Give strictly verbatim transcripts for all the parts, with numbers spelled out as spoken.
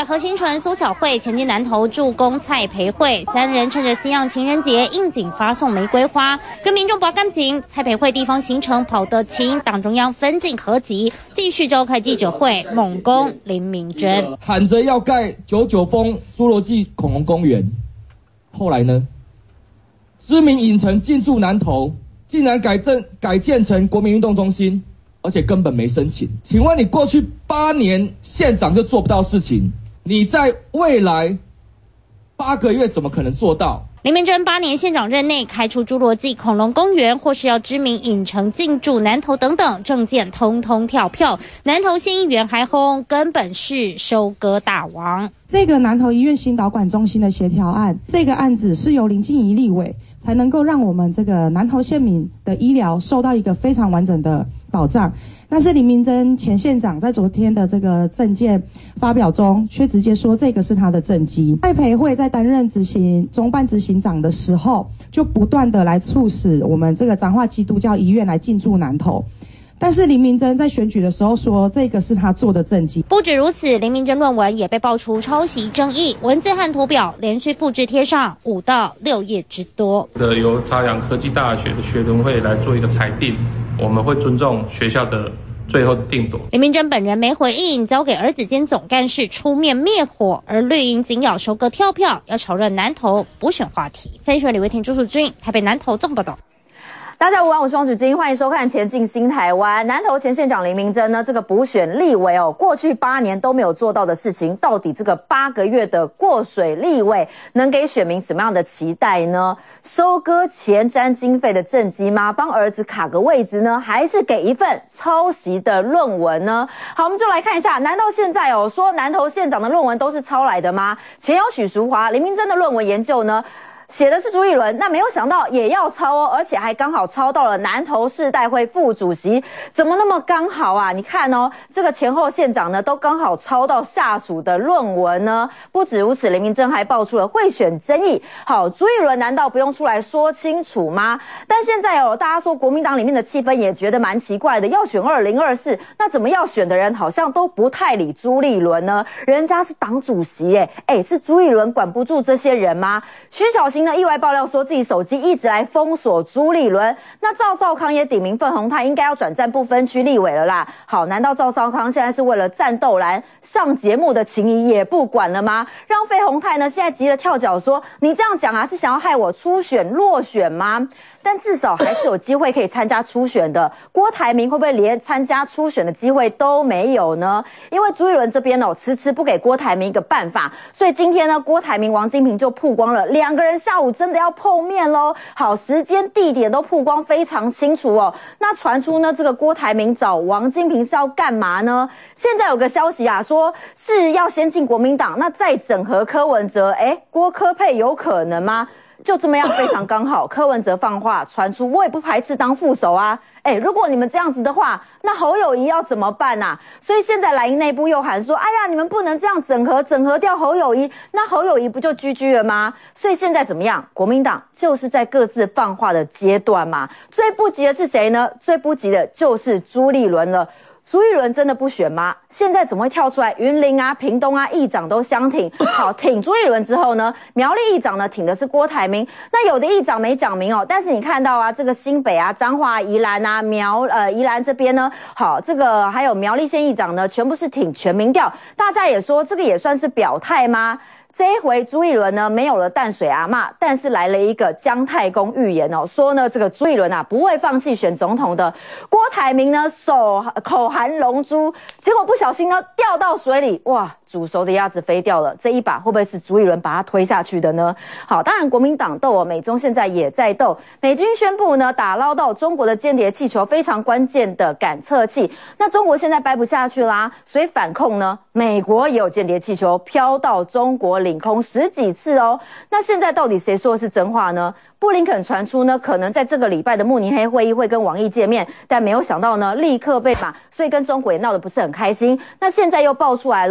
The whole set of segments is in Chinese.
何新纯、苏巧慧前进南投助攻蔡培慧，三人趁着西洋情人节应景发送玫瑰花，跟民众拔干净。蔡培慧地方行程跑得勤，党中央分进合集，继续召开记者会，猛攻林明溱， 喊着要盖九九峰侏罗纪恐龙公园，后来呢？知名影城进驻南投，竟然改正改建成国民运动中心。而且根本没申请，请问你过去八年县长就做不到事情，你在未来八个月怎么可能做到？ 林明溱八年县长任内开出侏罗纪恐龙公园，或是要知名影城进驻南投等等政见，通通跳票。南投县议员还轰，根本是收割大王。 这个南投医院新导管中心的协调案，这个案子是由林静怡立委，才能够让我们这个南投县民的医疗受到一个非常完整的保障。但是林明溱前县长在昨天的这个政见发表中，却直接说这个是他的政绩。蔡培慧在担任执行中办执行长的时候，就不断的来促使我们这个彰化基督教医院来进驻南投。但是林明溱在选举的时候说，这个是他做的政绩。 不止如此，林明溱论文也被爆出抄袭争议，文字和图表连续复制贴上五到六页之多。 由朝阳科技大学的学伦会来做一个裁定，我们会尊重学校的最后的定夺。 林明溱本人没回应，交给儿子兼总干事出面灭火，而绿营紧咬收割跳票，要炒热南投补选话题。三立李维婷、朱淑君，台北南投综合报道。 大家午安，我是汪芷晶，欢迎收看《前进新台湾》。南投前县长林明溱呢，这个补选立委哦，过去八年都没有做到的事情，到底这个八个月的过水立委能给选民什么样的期待呢？收割前瞻经费的政绩吗？帮儿子卡个位置呢？还是给一份抄袭的论文呢？好，我们就来看一下，难道现在哦说南投县长的论文都是抄来的吗？前有许淑华，林明溱的论文研究呢？写的是朱一伦，那没有想到也要抄哦，而且还刚好抄到了南投市代会副主席，怎么那么刚好啊？你看哦，这个前后县长呢都刚好抄到下属的论文呢。不止如此，林明溱还爆出了贿选争议。好，朱一伦难道不用出来说清楚吗？但现在哦，大家说国民党里面的气氛也觉得蛮奇怪的，要选二零二四，那怎么要选的人好像都不太理朱立伦呢？人家是党主席耶，哎，是朱一伦管不住这些人吗？徐小新呢意外爆料说自己手机一直来封锁朱立伦，那赵少康也点名份鸿泰应该要转战不分区立委了啦。好，难道赵少康现在是为了战斗蓝上节目的情谊也不管了吗？让费鸿泰呢现在急得跳脚说，你这样讲啊是想要害我初选落选吗？但至少还是有机会可以参加初选的。郭台铭会不会连参加初选的机会都没有呢？因为朱一伦这边哦迟迟不给郭台铭一个办法，所以今天呢郭台铭、王金平就曝光了两个人下午真的要碰面咯。好，时间地点都曝光非常清楚哦。那传出呢这个郭台铭找王金平是要干嘛呢？现在有个消息啊说是要先进国民党，那再整合柯文哲，诶郭柯配有可能吗？就这么样非常刚好，柯文哲放话传出，我也不排斥当副手啊。哎，如果你们这样子的话，那侯友宜要怎么办啊？所以现在蓝营内部又喊说，哎呀，你们不能这样整合，整合掉侯友宜，那侯友宜不就 G G 了吗？所以现在怎么样？国民党就是在各自放话的阶段嘛。最不急的是谁呢？最不急的就是朱立伦了。朱一伦真的不选吗？现在怎么会跳出来？云林啊、屏东啊，议长都相挺。好，挺朱一伦之后呢，苗栗议长呢挺的是郭台铭。那有的议长没讲明哦，但是你看到啊，这个新北啊、彰化、宜兰啊、苗呃宜兰这边呢，好，这个还有苗栗县议长呢，全部是挺全民调。大家也说这个也算是表态吗？这一回朱一伦呢没有了淡水阿嬷，但是来了一个姜太公预言哦，说呢这个朱一伦啊不会放弃选总统的。郭台铭呢手口含龙珠，结果不小心呢掉到水里，哇，煮熟的鸭子飞掉了。这一把会不会是朱一伦把他推下去的呢？好，当然国民党斗哦，美中现在也在斗。美军宣布呢打捞到中国的间谍气球，非常关键的感测器。那中国现在掰不下去啦，所以反控呢，美国也有间谍气球飘到中国领空十几次哦。那现在到底谁说的是真话呢？布林肯传出呢，可能在这个礼拜的慕尼黑会议会跟王毅见面，但没有想到呢，立刻被骂，所以跟中国也闹得不是很开心。那现在又爆出来了，中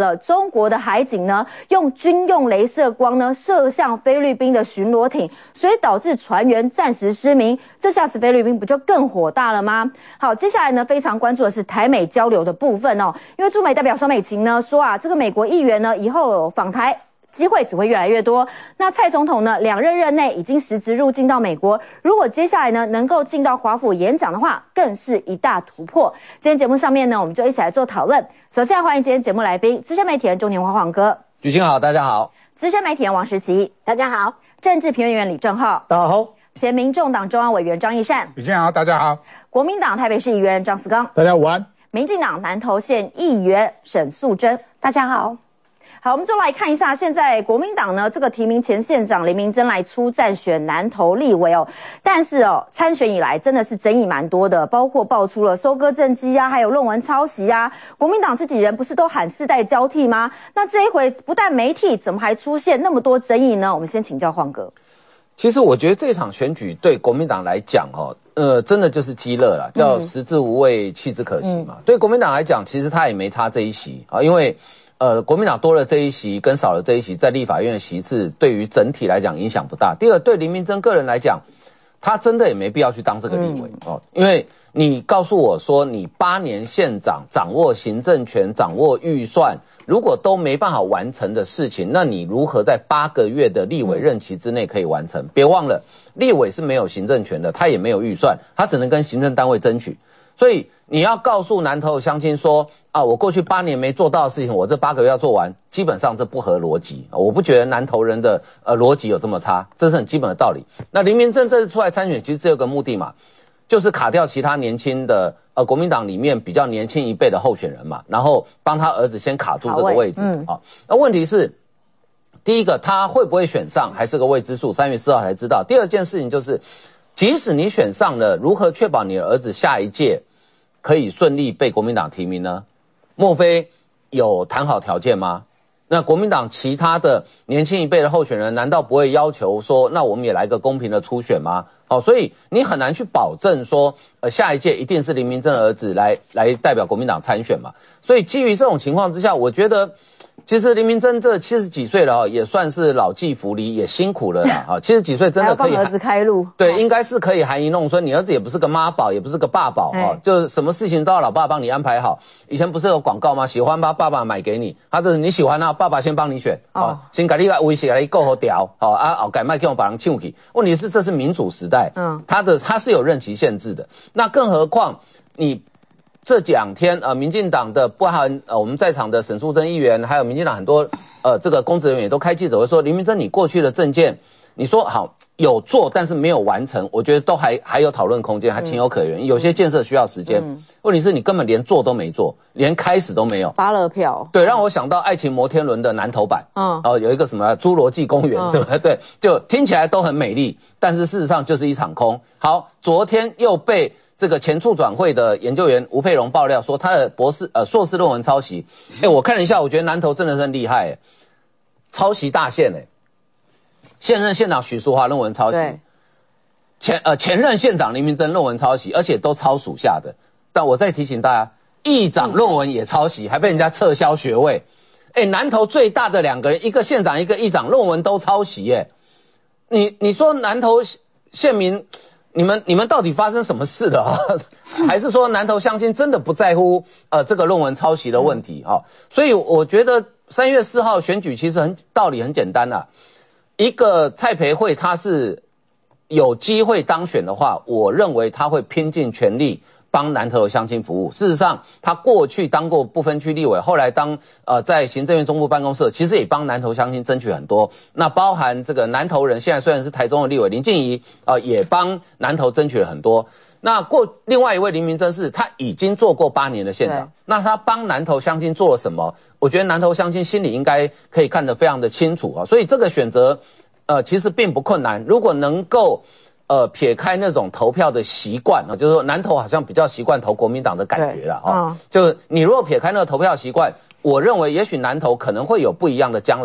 中国的海警呢用军用雷射光呢射向菲律宾的巡逻艇，所以导致船员暂时失明。这下子菲律宾不就更火大了吗？好，接下来呢非常关注的是台美交流的部分哦，因为驻美代表肖美琴呢说啊，这个美国议员呢以后访台机会只会越来越多。那蔡总统呢，两任任内已经实质入境到美国，如果接下来呢能够进到华府演讲的话，更是一大突破。今天节目上面呢，我们就一起来做讨论。首先欢迎今天节目来宾，资深媒体人钟年华黄哥， 举行好，大家好； 资深媒体人王时齐，大家好；政治评论员李正浩， 大家好； 前民众党中央委员张义善， 举行好，大家好； 国民党台北市议员张思刚， 大家午安； 民进党南投县议员沈素贞，大家好。好，我们就来看一下，现在国民党呢这个提名前县长林明溱来出战选南投立委哦，但是哦参选以来真的是争议蛮多的，包括爆出了收割政绩啊，还有论文抄袭啊，国民党自己人不是都喊世代交替吗？那这一回不但媒体，怎么还出现那么多争议呢？我们先请教黄哥。 其实我觉得这场选举对国民党来讲哦，呃，真的就是鸡肋啦，叫食之无味，弃之可惜嘛。嗯、对国民党来讲，其实他也没差这一席啊，因为。呃，国民党多了这一席跟少了这一席，在立法院的席次对于整体来讲影响不大。第二，对林明溱个人来讲，他真的也没必要去当这个立委、嗯、哦，因为你告诉我说你八年县长掌握行政权、掌握预算，如果都没办法完成的事情，那你如何在八个月的立委任期之内可以完成？嗯、别忘了，立委是没有行政权的，他也没有预算，他只能跟行政单位争取。所以你要告诉南投的乡亲说啊，我过去八年没做到的事情，我这八个月要做完，基本上这不合逻辑。我不觉得南投人的呃逻辑有这么差，这是很基本的道理。那林明溱这次出来参选，其实只有个目的嘛，就是卡掉其他年轻的呃国民党里面比较年轻一辈的候选人嘛，然后帮他儿子先卡住这个位置。嗯，啊，那问题是，第一个他会不会选上还是个未知数，三月四号才知道。第二件事情就是。即使你选上了，如何确保你的儿子下一届可以顺利被国民党提名呢？莫非有谈好条件吗？那国民党其他的年轻一辈的候选人，难道不会要求说，那我们也来个公平的初选吗？好，所以你很难去保证说，呃，下一届一定是林明溱的儿子来来代表国民党参选嘛。所以基于这种情况之下，我觉得。其实林明溱这七十几岁了哈，也算是老骥伏枥，也辛苦了啦哈。七十几岁真的可以还要帮儿子开路， 对，应该是可以含饴弄孙。你儿子也不是个妈宝，也不是个爸宝哈，就是什么事情都要老爸帮你安排好。以前不是有广告吗？喜欢吧，爸爸买给你。他这是你喜欢啊，爸爸先帮你选哦，先给你个威胁来够好屌好啊，哦改卖给我把人抢去。问题是这是民主时代，嗯，他的他是有任期限制的。那更何况你。这两天，呃，民进党的包含呃我们在场的沈素贞议员，还有民进党很多呃这个公职人员也都开记者会说，林明溱你过去的政见，你说好有做，但是没有完成，我觉得都还还有讨论空间，还情有可原。嗯、有些建设需要时间，嗯、问题是你根本连做都没做，连开始都没有。 发了票， 对，让我想到《爱情摩天轮》的南投版，嗯，哦，有一个什么侏罗纪公园，是不是？对，就听起来都很美丽，但是事实上就是一场空。好，昨天又被。这个前促转会的研究员吴佩荣爆料说，他的博士呃硕士论文抄袭。哎，我看了一下，我觉得南投真的是很厉害，哎，抄袭大县哎。现任县长许淑华论文抄袭，前呃前任县长林明溱论文抄袭，而且都抄属下的。但我再提醒大家，议长论文也抄袭，还被人家撤销学位。哎，南投最大的两个人，一个县长，一个议长，论文都抄袭，哎，你你说南投县民？你们你们到底发生什么事了啊？还是说南投乡亲真的不在乎呃这个论文抄袭的问题啊？所以我觉得三月四号选举其实很道理很简单啦、啊，一个蔡培慧他是有机会当选的话，我认为他会拼尽全力帮南投的乡亲服务。事实上，他过去当过不分区立委，后来当呃在行政院中部办公室，其实也帮南投乡亲争取很多。那包含这个南投人，现在虽然是台中的立委林静怡，呃也帮南投争取了很多。那过另外一位林明溱是，他已经做过八年的县长，那他帮南投乡亲做了什么？我觉得南投乡亲心里应该可以看得非常的清楚啊。所以这个选择，呃其实并不困难，如果能够。呃，撇开那种投票的习惯啊，就是说南投好像比较习惯投国民党的感觉啦，哈、哦，就是你如果撇开那个投票习惯，我认为也许南投可能会有不一样的将来啦。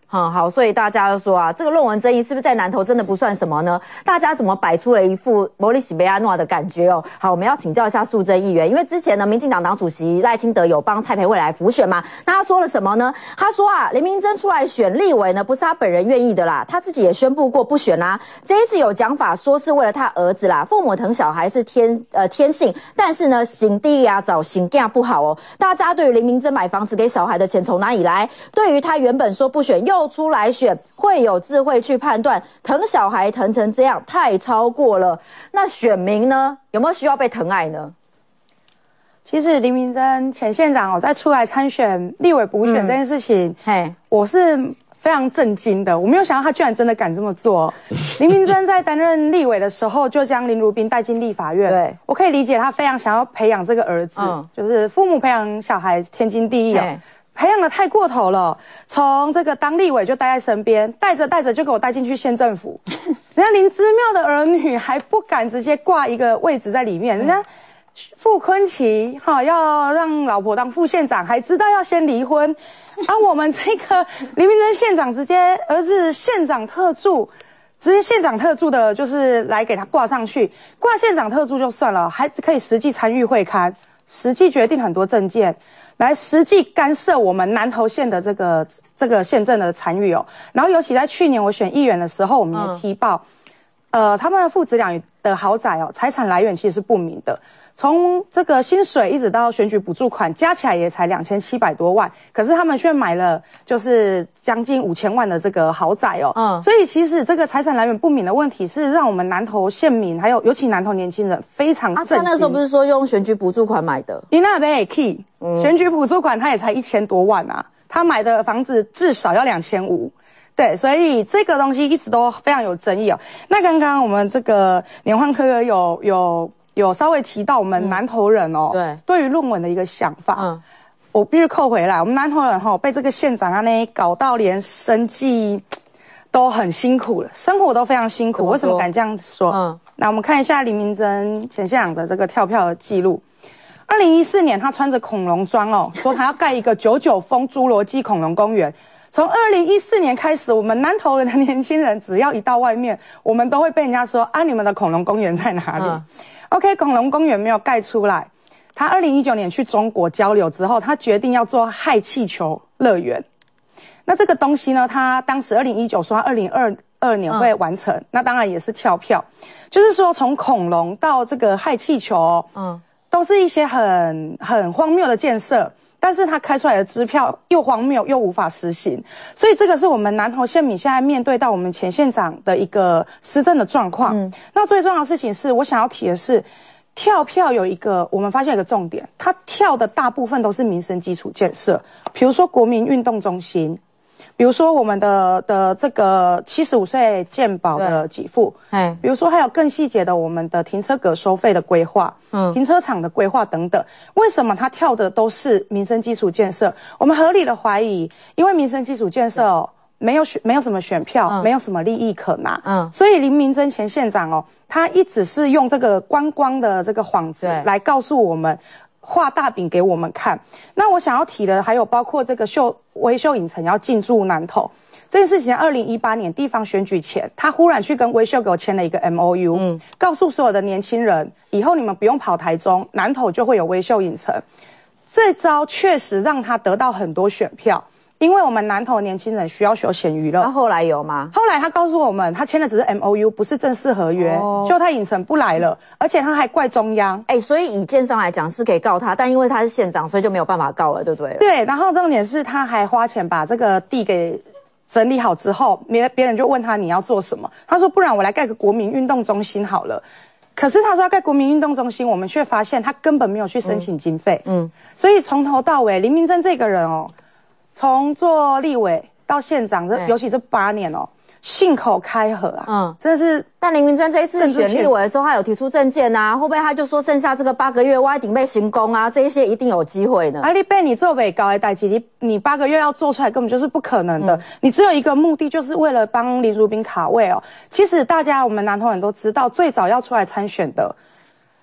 嗯，好，所以大家就说啊，这个论文争议是不是在南投真的不算什么呢？大家怎么摆出了一副摩里西贝阿诺的感觉哦？好，我们要请教一下素贞议员，因为之前呢，民进党党主席赖清德有帮蔡培慧来辅选嘛，那他说了什么呢？他说啊，林明溱出来选立委呢，不是他本人愿意的啦，他自己也宣布过不选啦。这一次有讲法说是为了他儿子啦，父母疼小孩是天呃天性，但是呢，行弟呀找行嫁不好哦。大家对于林明溱买房子给小孩的钱从哪里来？对于他原本说不选又出来选，会有智慧去判断，疼小孩疼成这样太超过了。那选民呢，有没有需要被疼爱呢？ 其实林明溱前县长哦，在出来参选立委补选这件事情，嘿、嗯，我是非常震惊的。我没有想到他居然真的敢这么做。林明溱在担任立委的时候，就将林如宾带进立法院。对，我可以理解他非常想要培养这个儿子，嗯、就是父母培养小孩天经地义哦。培养的太过头了，从这个当立委就待在身边，带着带着就给我带进去县政府。人家林姿妙的儿女还不敢直接挂一个位置在里面，人家傅崐萁哈要让老婆当副县长，还知道要先离婚，而、啊、我们这个林明溱县长直接儿子县长特助。直接县长特助的，就是来给他挂上去，挂县长特助就算了，还可以实际参与会勘，实际决定很多政见。来实际干涉我们南投县的这个这个县政的参与哦，然后尤其在去年我选议员的时候，我们也踢爆，嗯、呃，他们父子俩的豪宅哦，财产来源其实是不明的，从这个薪水一直到选举补助款，加起来也才两千七百多万，可是他们却买了就是将近五千万的这个豪宅哦，嗯，所以其实这个财产来源不明的问题是让我们南投县民还有尤其南投年轻人非常震惊。啊，他那时候不是说用选举补助款买的？ 你那边也 key。嗯、选举补助款他也才一千多万啊，他买的房子至少要两千五，对，所以这个东西一直都非常有争议哦。那刚刚我们这个连焕科科有有有稍微提到我们南投人哦，对、嗯，对于论文的一个想法，嗯，我必须扣回来，我们南投人哈、哦、被这个县长啊那搞到连生计都很辛苦了，生活都非常辛苦。为什么敢这样说？嗯，那我们看一下林明溱前县长的这个跳票的记录。二零一四年，他穿着恐龙装哦，说他要盖一个九九峰侏罗纪恐龙公园。从二零一四年开始，我们南投人的年轻人只要一到外面，我们都会被人家说啊，你们的恐龙公园在哪里、嗯、？OK， 恐龙公园没有盖出来。他二零一九年去中国交流之后，他决定要做氦气球乐园。那这个东西呢，他当时二零一九说他二零二二年会完成、嗯，那当然也是跳票，就是说从恐龙到这个氦气球、哦，嗯。都是一些很很荒谬的建设，但是他开出来的支票又荒谬又无法实行，所以这个是我们南投县民现在面对到我们前县长的一个施政的状况。嗯，那最重要的事情是我想要提的是，跳票有一个我们发现有一个重点，他跳的大部分都是民生基础建设，比如说国民运动中心。比如说我们的的这个七十五岁健保的给付，哎，比如说还有更细节的我们的停车格收费的规划，嗯，停车场的规划等等。为什么他跳的都是民生基础建设？我们合理的怀疑，因为民生基础建设哦，没有选没有什么选票、嗯，没有什么利益可拿，嗯，所以林明溱前县长哦，他一直是用这个观光的这个幌子来告诉我们。画大饼给我们看。那我想要提的还有包括这个秀微秀影城要进驻南投这件事情，二零一八年地方选举前，他忽然去跟微秀给我签了一个 M O U， 嗯，告诉所有的年轻人，以后你们不用跑台中，南投就会有微秀影城。这招确实让他得到很多选票。因为我们南投年轻人需要休闲娱乐， 那后来有吗？ 后来他告诉我们，他签的只是 M O U， 不是正式合约，哦、就他影城不来了，而且他还怪中央。 哎、欸，所以以建商来讲是可以告他，但因为他是县长，所以就没有办法告了，对不对？ 对，然后重点是他还花钱把这个地给整理好之后，别别人就问他你要做什么，他说不然我来盖个国民运动中心好了。可是他说要盖国民运动中心，我们却发现他根本没有去申请经费。嗯，嗯所以从头到尾，林明溱这个人哦。从做立委到县长，这尤其这八年哦，信口开河啊，嗯，真的是。 但林明溱这一次选立委的时候，他有提出政见啊，会不会他就说剩下这个八个月，我一定被行宫啊，这一些一定有机会呢？ 啊，你被你做北高的代志，你你八个月要做出来，根本就是不可能的。嗯、你只有一个目的，就是为了帮林如宾卡位哦。其实大家我们南投人都知道，最早要出来参选的。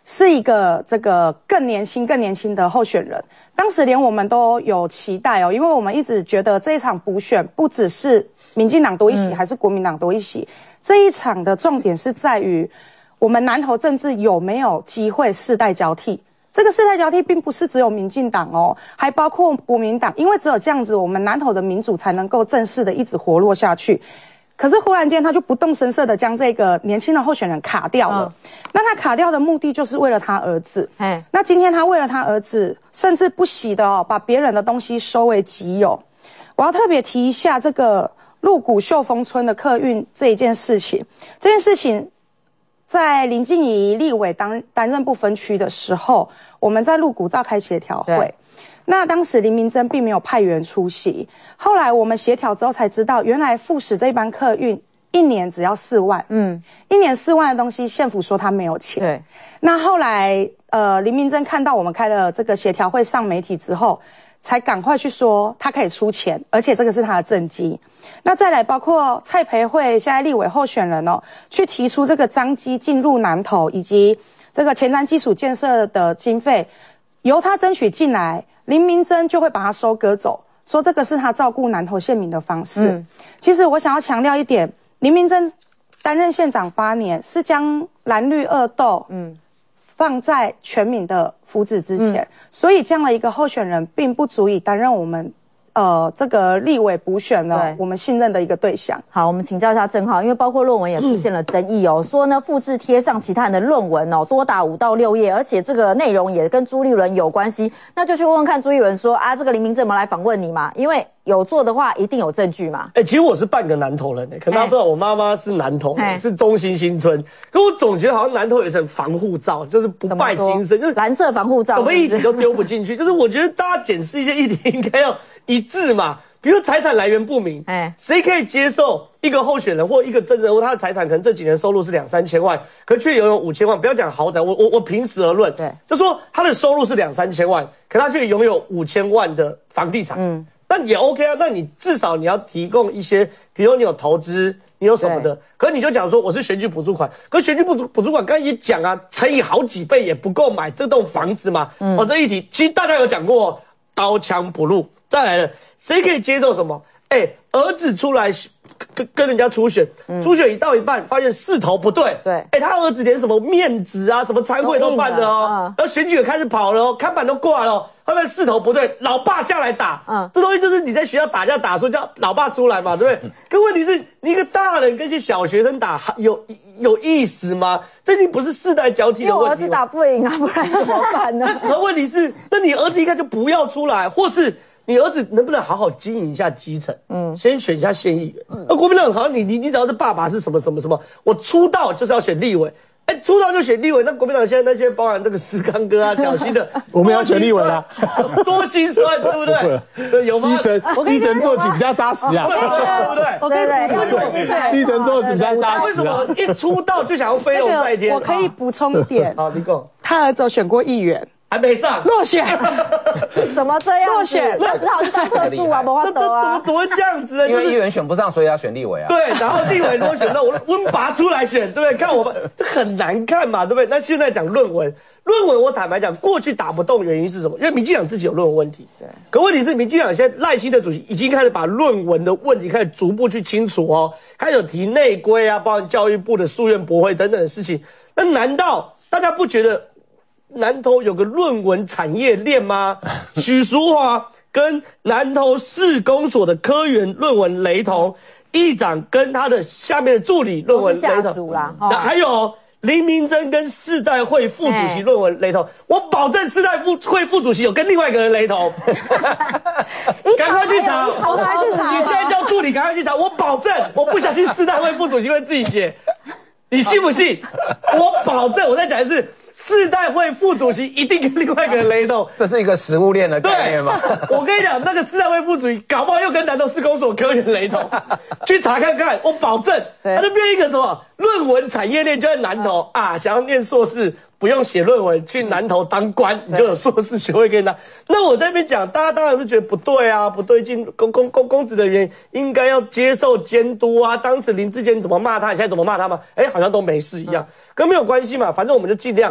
是一个这个更年轻、更年轻的候选人。当时连我们都有期待哦，因为我们一直觉得这一场补选不只是民进党多一席，嗯、还是国民党多一席，这一场的重点是在于我们南投政治有没有机会世代交替。这个世代交替并不是只有民进党哦，还包括国民党，因为只有这样子，我们南投的民主才能够正式的一直活络下去。可是忽然间，他就不动声色的将这个年轻的候选人卡掉了。嗯、那他卡掉的目的就是为了他儿子。哎，那今天他为了他儿子，甚至不惜的哦，把别人的东西收为己有。我要特别提一下这个鹿谷秀峰村的客运这一件事情。这件事情，在林静怡立委当担任不分区的时候，我们在鹿谷召开协调会。那当时林明珍并没有派员出席，后来我们协调之后才知道，原来富时这班客运一年只要四万，嗯，一年四万的东西，县府说他没有钱。对，那后来呃，林明珍看到我们开了这个协调会上媒体之后，才赶快去说他可以出钱，而且这个是他的政绩。那再来包括蔡培慧现在立委候选人哦，去提出这个彰基进入南投以及这个前瞻基础建设的经费，由他争取进来。林明珍就会把它收割走，说这个是他照顾南投县民的方式。嗯、其实我想要强调一点，林明珍担任县长八年，是将蓝绿恶斗嗯放在全民的福祉之前，嗯、所以这样的一个候选人并不足以担任我们呃这个立委补选呢我们信任的一个对象。 好，我们请教一下郑浩，因为包括论文也出现了争议哦，嗯、说呢复制贴上其他人的论文哦，多达五到六页，而且这个内容也跟朱立伦有关系，那就去问问看朱立伦说啊，这个林明珍我们来访问你嘛，因为有做的话一定有证据嘛。 哎、欸，其实我是半个南投人、欸，可能大家不知道，我妈妈是南投人，欸、是中心新村，可我总觉得好像南投有一层防护罩，就是不败金身，就是蓝色防护罩， 什么议题都丢不进去。就是我觉得大家检视一些议题应该要一致嘛。比如财产来源不明，哎，谁可以接受一个候选人或一个政治人物，他的财产可能这几年收入是两三千万，可却拥有五千万？不要讲豪宅，我我我平实而论，对，就说他的收入是两三千万，可他却拥有五千万的房地产，嗯，那也 OK 啊。那你至少你要提供一些，比如你有投资，你有什么的，可是你就讲说我是选举补助款，可是选举补助补助款刚才也讲啊，乘以好几倍也不够买这栋房子嘛。嗯，哦，这一题其实大家有讲过，刀枪不入。再来了，谁可以接受什么？哎、欸，儿子出来跟跟人家初选，嗯、初选一到一半，发现势头不对。对，哎、欸，他儿子连什么面子啊、什么餐会都办了哦，嗯、然后选举也开始跑了哦，看板都挂了哦，他们势头不对，老爸下来打。嗯，这东西就是你在学校打架打说叫老爸出来嘛，对不对？可问题是，你一个大人跟一些小学生打，有有意思吗？这已经不是世代交替的问题。因为我儿子打不赢啊，不然怎么办呢？ 那问题是，那你儿子应该就不要出来，或是。你儿子能不能好好经营一下基层？嗯，先选一下县议员。那、嗯、国民党好像你你你只要是爸爸是什么什么什么，我出道就是要选立委。哎、欸，出道就选立委，那国民党现在那些包含这个石刚哥啊、小新的， 我们要选立委啦， 多心酸，对不对？对，有吗？ 基层基层做起比较扎实啊， 对不对？ 我可以补充一点， 基层做起比较扎实。 为什么一出道就想要飞龙在天？ 我可以补充一点。 好，你讲。 他儿子有选过议员。 还没上落选， 怎么这样？ 落选， 那只好去当特助啊，没法得啊。 怎么会这样子呢？ 因为议员选不上，所以要选立委啊。 对，然后立委如果选到我温拔出来选，对不对？看我们这很难看嘛，对不对？那现在讲论文，论文我坦白讲，过去打不动原因是什么？因为民进党自己有论文问题。对。可问题是，民进党现在赖清德主席已经开始把论文的问题开始逐步去清除哦，开始有提内规啊，包含教育部的诉愿博会等等的事情。那难道大家不觉得？南投有个论文产业链吗？许淑华跟南投市公所的科员论文雷同，议长跟他的下面的助理论文雷同啦。哦、还有林明珍跟世代会副主席论文雷同，我保证世代副会副主席有跟另外一个人雷同。赶快去查， 赶快去查！ 你现在叫助理赶快去查，我保证，我不相信世代会副主席会自己写，你信不信？我保证，我再讲一次。世代会副主席一定跟另外一个人雷同， 这是一个食物链的概念吗？ 我跟你讲，那个世代会副主席搞不好又跟南投市公所科员雷同，去查看看，我保证，他就变一个什么论文产业链就在南投啊，想要念硕士不用写论文，去南投当官，你就有硕士学位可以拿。那我在那边讲，大家当然是觉得不对啊，不对劲，公公公公职人员应该要接受监督啊。当时林志坚怎么骂他，你现在怎么骂他吗？哎，好像都没事一样。跟没有关系嘛，反正我们就尽量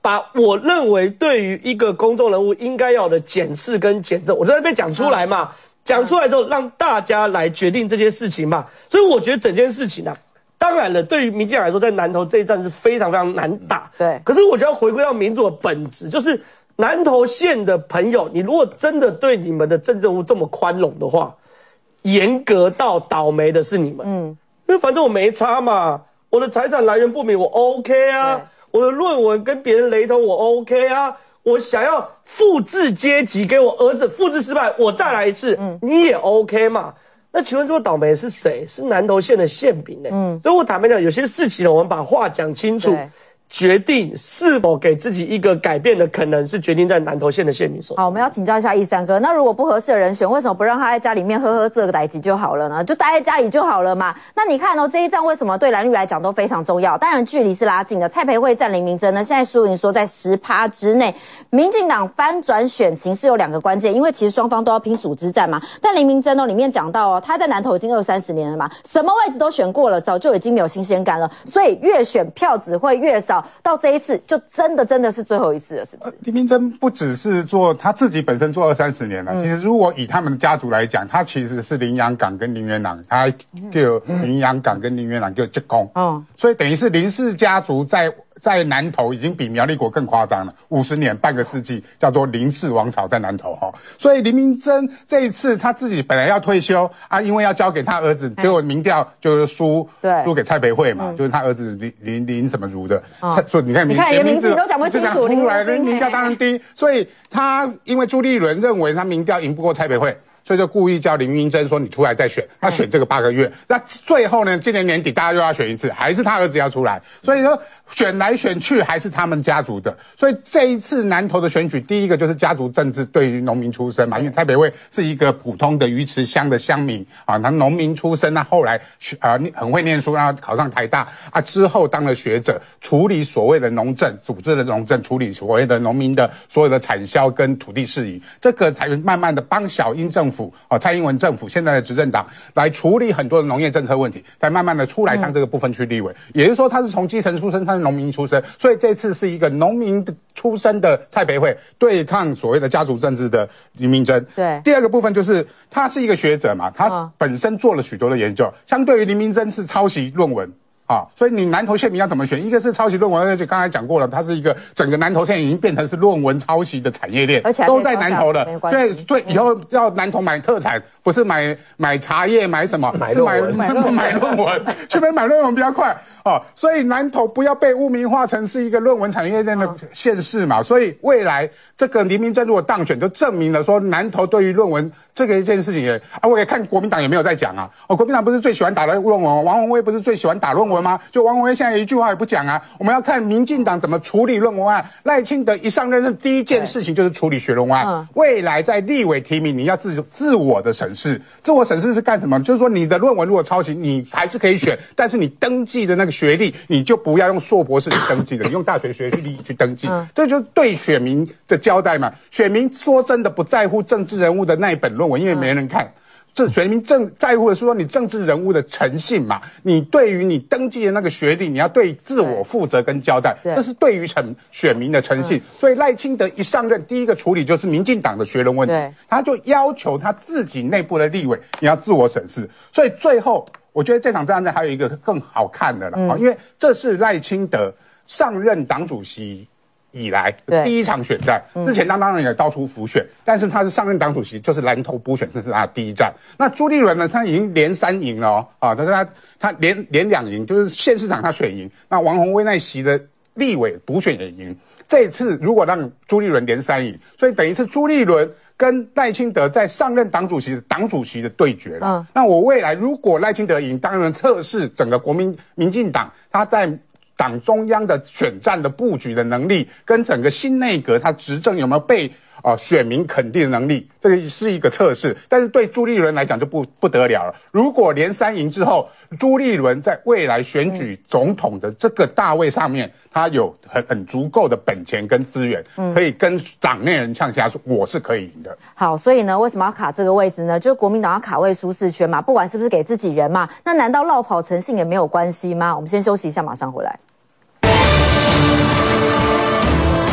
把我认为对于一个公众人物应该要有的检视跟检证，我在那边讲出来嘛，讲、嗯、出来之后让大家来决定这件事情嘛。所以我觉得整件事情啊，当然了，对于民进党来说，在南投这一战是非常非常难打。对，可是我觉得要回归到民主的本质，就是南投县的朋友，你如果真的对你们的政治人物这么宽容的话，严格到倒霉的是你们。嗯，因为反正我没差嘛，我的财产来源不明，我 OK 啊。我的论文跟别人雷同，我 OK 啊。我想要复制阶级给我儿子，复制失败，我再来一次，嗯，你也 OK 嘛？那请问这个倒霉是谁？是南投县的县民呢、欸？嗯，所以我坦白讲，有些事情呢，我们把话讲清楚。决定是否给自己一个改变的可能，是决定在南投县的县民手。 好，我们要请教一下一三哥，那如果不合适的人选，为什么不让他在家里面喝喝这个代志就好了呢？就待在家里就好了嘛。那你看哦，这一仗为什么对蓝绿来讲都非常重要？当然距离是拉近的。蔡培慧战林明珍呢，现在输赢说在十趴之内。民进党翻转选情是有两个关键，因为其实双方都要拼组织战嘛。但林明珍哦里面讲到哦，他在南投已经二三十年了嘛，什么位置都选过了，早就已经没有新鲜感了，所以越选票只会越少，到这一次就真的真的是最后一次了，是不是？ 林明珍不只是做他自己本身做二三十年了、嗯，其实如果以他们的家族来讲，他其实是林洋港跟林元朗，他就林洋港跟林元朗就结公，嗯，所以等于是林氏家族在。在南投已经比苗栗国更夸张了，五十年半个世纪，叫做林氏王朝在南投哈。所以林明珍这一次他自己本来要退休啊，因为要交给他儿子，结果民调就是输，输给蔡培慧嘛、嗯，就是他儿子林林林什么如的。哦、所以你看民， 你看连名字都讲不清楚， 出来的民调当然低，所以他因为朱立伦认为他民调赢不过蔡培慧。所以就故意叫林明珍说你出来再选，他选这个八个月，那最后呢，今年年底大家又要选一次，还是他儿子要出来，所以说选来选去还是他们家族的。所以这一次南投的选举，第一个就是家族政治对于农民出身嘛，因为蔡培慧是一个普通的鱼池乡的乡民啊，他农民出身，那后来啊很会念书，然后考上台大啊，之后当了学者，处理所谓的农政，组织的农政，处理所谓的农民的所有的产销跟土地事宜，这个才慢慢的帮小英政府。哦，蔡英文政府现在的执政党来处理很多的农业政策问题，才慢慢的出来当这个不分区立委。嗯、也就是说，他是从基层出身，他是农民出身，所以这次是一个农民出身的蔡培慧对抗所谓的家族政治的林明珍。对，第二个部分就是他是一个学者嘛，他本身做了许多的研究，哦、相对于林明珍是抄袭论文。啊，所以你南投县民要怎么选？一个是抄袭论文，而且刚才讲过了，它是一个整个南投县已经变成是论文抄袭的产业链，而且都在南投了。所以，所以以后要南投买特产，不是买买茶叶，买什么？ 买论文， 买买论文，去边买论文比较快。哦，所以南投不要被污名化成是一个论文产业链的县市嘛，所以未来这个林明珍如果当选，就证明了说南投对于论文这个一件事情也啊，我也看国民党有没有在讲啊。哦，国民党不是最喜欢打论文，王宏威不是最喜欢打论文吗？就王宏威现在一句话也不讲啊。我们要看民进党怎么处理论文案。赖清德一上任的第一件事情就是处理学论案。嗯、未来在立委提名，你要自自我的审视，自我审视是干什么？就是说你的论文如果抄袭，你还是可以选，但是你登记的那个学历，你就不要用硕博士去登记的，你用大学学历去登记，嗯、这就是对选民的交代嘛。选民说真的不在乎政治人物的那一本论文，因为没人看。这选民正在乎的是说你政治人物的诚信嘛，你对于你登记的那个学历，你要对自我负责跟交代，这是对于选选民的诚信。嗯、所以赖清德一上任，第一个处理就是民进党的学论问题，他就要求他自己内部的立委你要自我审视。所以最后，我觉得这场战争还有一个更好看的了，嗯、因为这是赖清德上任党主席以来的第一场选战，之前他当然也到处辅选，但是他是上任党主席，就是南投补选，这是他的第一战。那朱立伦呢，他已经连三赢了哦，啊，但是他他连连两赢，就是县市长他选赢，那王宏威那席的立委补选也赢。这一次如果让朱立伦连三赢，所以等于是朱立伦跟赖清德在上任党主席的党主席的对决了。嗯、那我未来如果赖清德赢，当然测试整个国民民进党他在党中央的选战的布局的能力，跟整个新内阁他执政有没有被啊、呃、选民肯定的能力，这个是一个测试。但是对朱立伦来讲就不不得了了。如果连三赢之后，朱立伦在未来选举总统的这个大位上面，他有很很足够的本钱跟资源，嗯、可以跟党内人呛下说我是可以赢的。 好，所以呢，为什么要卡这个位置呢？就是国民党要卡位舒适圈嘛，不管是不是给自己人嘛，那难道落跑诚信也没有关系吗？我们先休息一下，马上回来。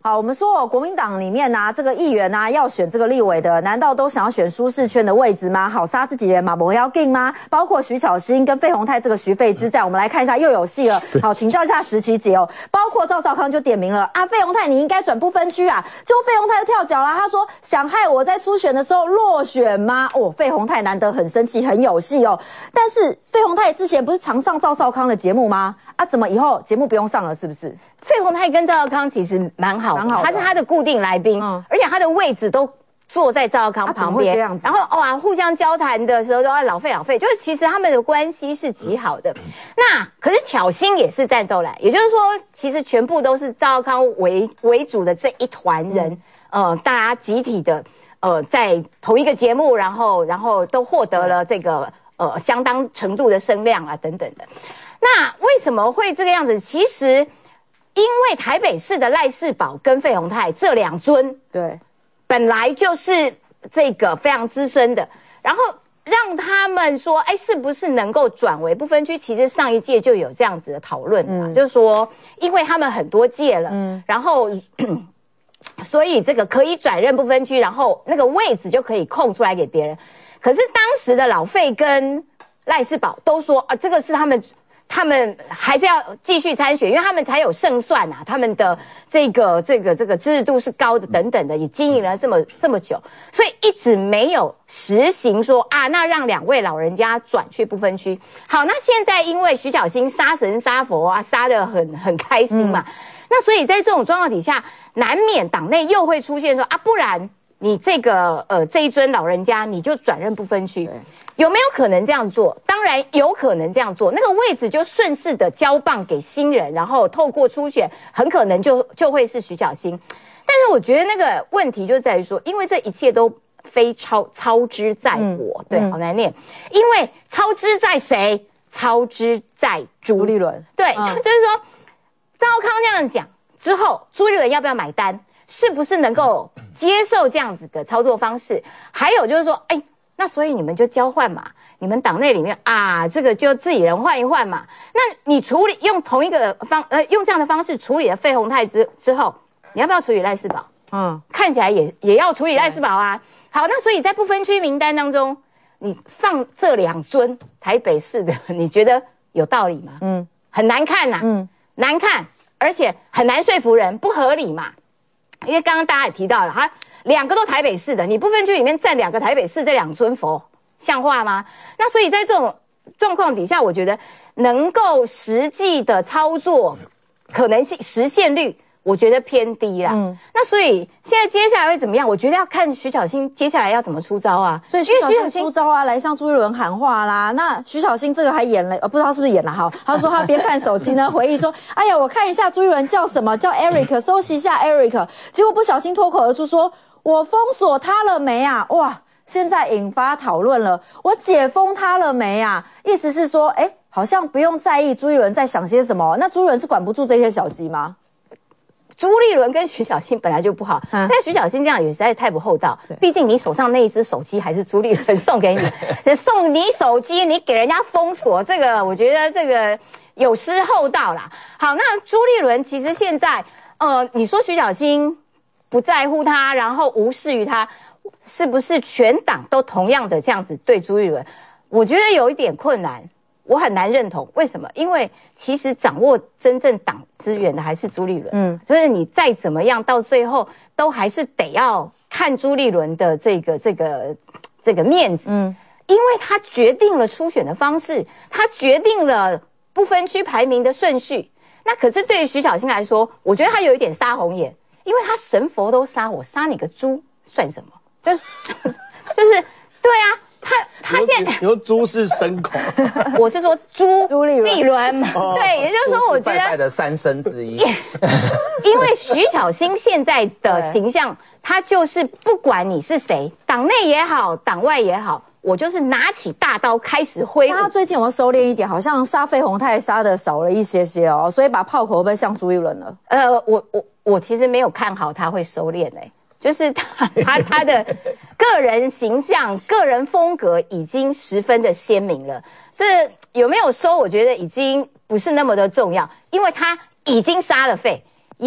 好，我们说哦，国民党里面啊，这个议员啊，要选这个立委的，难道都想要选舒适圈的位置吗？好杀自己人嘛，不要进吗？包括徐巧芯跟费鸿泰这个徐费之战，我们来看一下，又有戏了。好，请教一下石琪姐哦，包括赵少康就点名了啊，费鸿泰你应该转不分区啊，结果费鸿泰又跳脚了，他说想害我在初选的时候落选吗？哦，费鸿泰难得很生气，很有戏哦。但是费鸿泰之前不是常上赵少康的节目吗？啊，怎么以后节目不用上了？是不是？ 费鸿泰跟赵少康其实蛮好的，蛮好的，他是他的固定来宾，嗯，而且他的位置都坐在赵少康旁边，啊、然后哇，互相交谈的时候都要老费老费，就是其实他们的关系是极好的。那可是巧芯也是战斗来，也就是说，其实全部都是赵少康为为主的这一团人，嗯、呃，大家集体的呃在同一个节目，然后然后都获得了这个呃相当程度的声量啊等等的。那为什么会这个样子？其实。因为台北市的赖士葆跟费鸿泰这两尊， 对， 本来就是这个非常资深的，然后让他们说，哎，是不是能够转为不分区？其实上一届就有这样子的讨论嘛，嗯、就是说，因为他们很多届了，嗯，然后所以这个可以转任不分区，然后那个位置就可以空出来给别人。可是当时的老费跟赖士葆都说，啊，这个是他们。他们还是要继续参选，因为他们才有胜算啊，他们的这个这个这个支持度是高的，等等的，也经营了这么这么久，所以一直没有实行说啊，那让两位老人家转去不分区。好，那现在因为徐巧芯杀神杀佛啊，杀得很很开心嘛，嗯、那所以在这种状况底下，难免党内又会出现说啊，不然你这个呃这一尊老人家你就转任不分区。有没有可能这样做？当然有可能这样做，那个位置就顺势的交棒给新人，然后透过初选，很可能就就会是徐巧芯。但是我觉得那个问题就在于说，因为这一切都非操操之在我，嗯、对，好难念。因为操之在谁？操之在朱立伦。对，嗯、就是说赵少康这样讲之后，朱立伦要不要买单？是不是能够接受这样子的操作方式？还有就是说，哎。那所以你们就交换嘛，你们党内里面啊，这个就自己人换一换嘛。那你处理用同一个方呃用这样的方式处理了费鸿泰之之后，你要不要处理赖士葆？嗯，看起来也也要处理赖士葆啊。好，那所以在不分区名单当中，你放这两尊台北市的，你觉得有道理吗？嗯，很难看呐、啊，嗯，难看，而且很难说服人，不合理嘛。因为刚刚大家也提到了哈。两个都台北市的，你不分区里面站两个台北市这两尊佛，像话吗？那所以在这种状况底下，我觉得能够实际的操作可能性实现率，我觉得偏低啦。嗯，那所以现在接下来会怎么样？我觉得要看徐巧芯接下来要怎么出招啊。 所以徐巧芯出招啊，来向朱立伦喊话啦。那徐巧芯这个还演了，呃，不知道是不是演了哈。他说他边看手机呢，回忆说：“哎呀，我看一下朱立伦叫什么，叫 Eric， 搜集一下 Eric。”结果不小心脱口而出说。我封锁他了没啊？哇！现在引发讨论了。我解封他了没啊？意思是说，哎，好像不用在意朱立伦在想些什么。那朱立伦是管不住这些小鸡吗？ 朱立伦跟徐巧芯本来就不好，嗯、但徐巧芯这样也实在是太不厚道。毕竟你手上那一只手机还是朱立伦送给你，送你手机，你给人家封锁，这个我觉得这个有失厚道啦。好，那朱立伦其实现在，呃，你说徐巧芯。不在乎他，然后无视于他，是不是全党都同样的这样子对朱立伦？我觉得有一点困难，我很难认同。为什么？因为其实掌握真正党资源的还是朱立伦。嗯，就是你再怎么样，到最后都还是得要看朱立伦的这个这个这个面子。嗯，因为他决定了初选的方式，他决定了不分区排名的顺序。那可是对于徐巧芯来说，我觉得他有一点杀红眼。因为他神佛都杀我，杀你个猪算什么？就是就是对啊，他他现在你说猪是牲口， 我是说朱朱立伦嘛， 哦、 对，也就是说我觉得拜拜的三牲之一。 因为徐巧芯现在的形象，他就是不管你是谁，党内也好，党外也好。我就是拿起大刀开始挥舞。 他最近有没有收敛一点？好像杀费鸿泰杀的少了一些些哦，所以把炮口会不会像朱立伦了？ 呃，我我我其实没有看好他会收敛诶、欸，就是他他他的个人形象、个人风格已经十分的鲜明了。这有没有收？我觉得已经不是那么的重要，因为他已经杀了费，也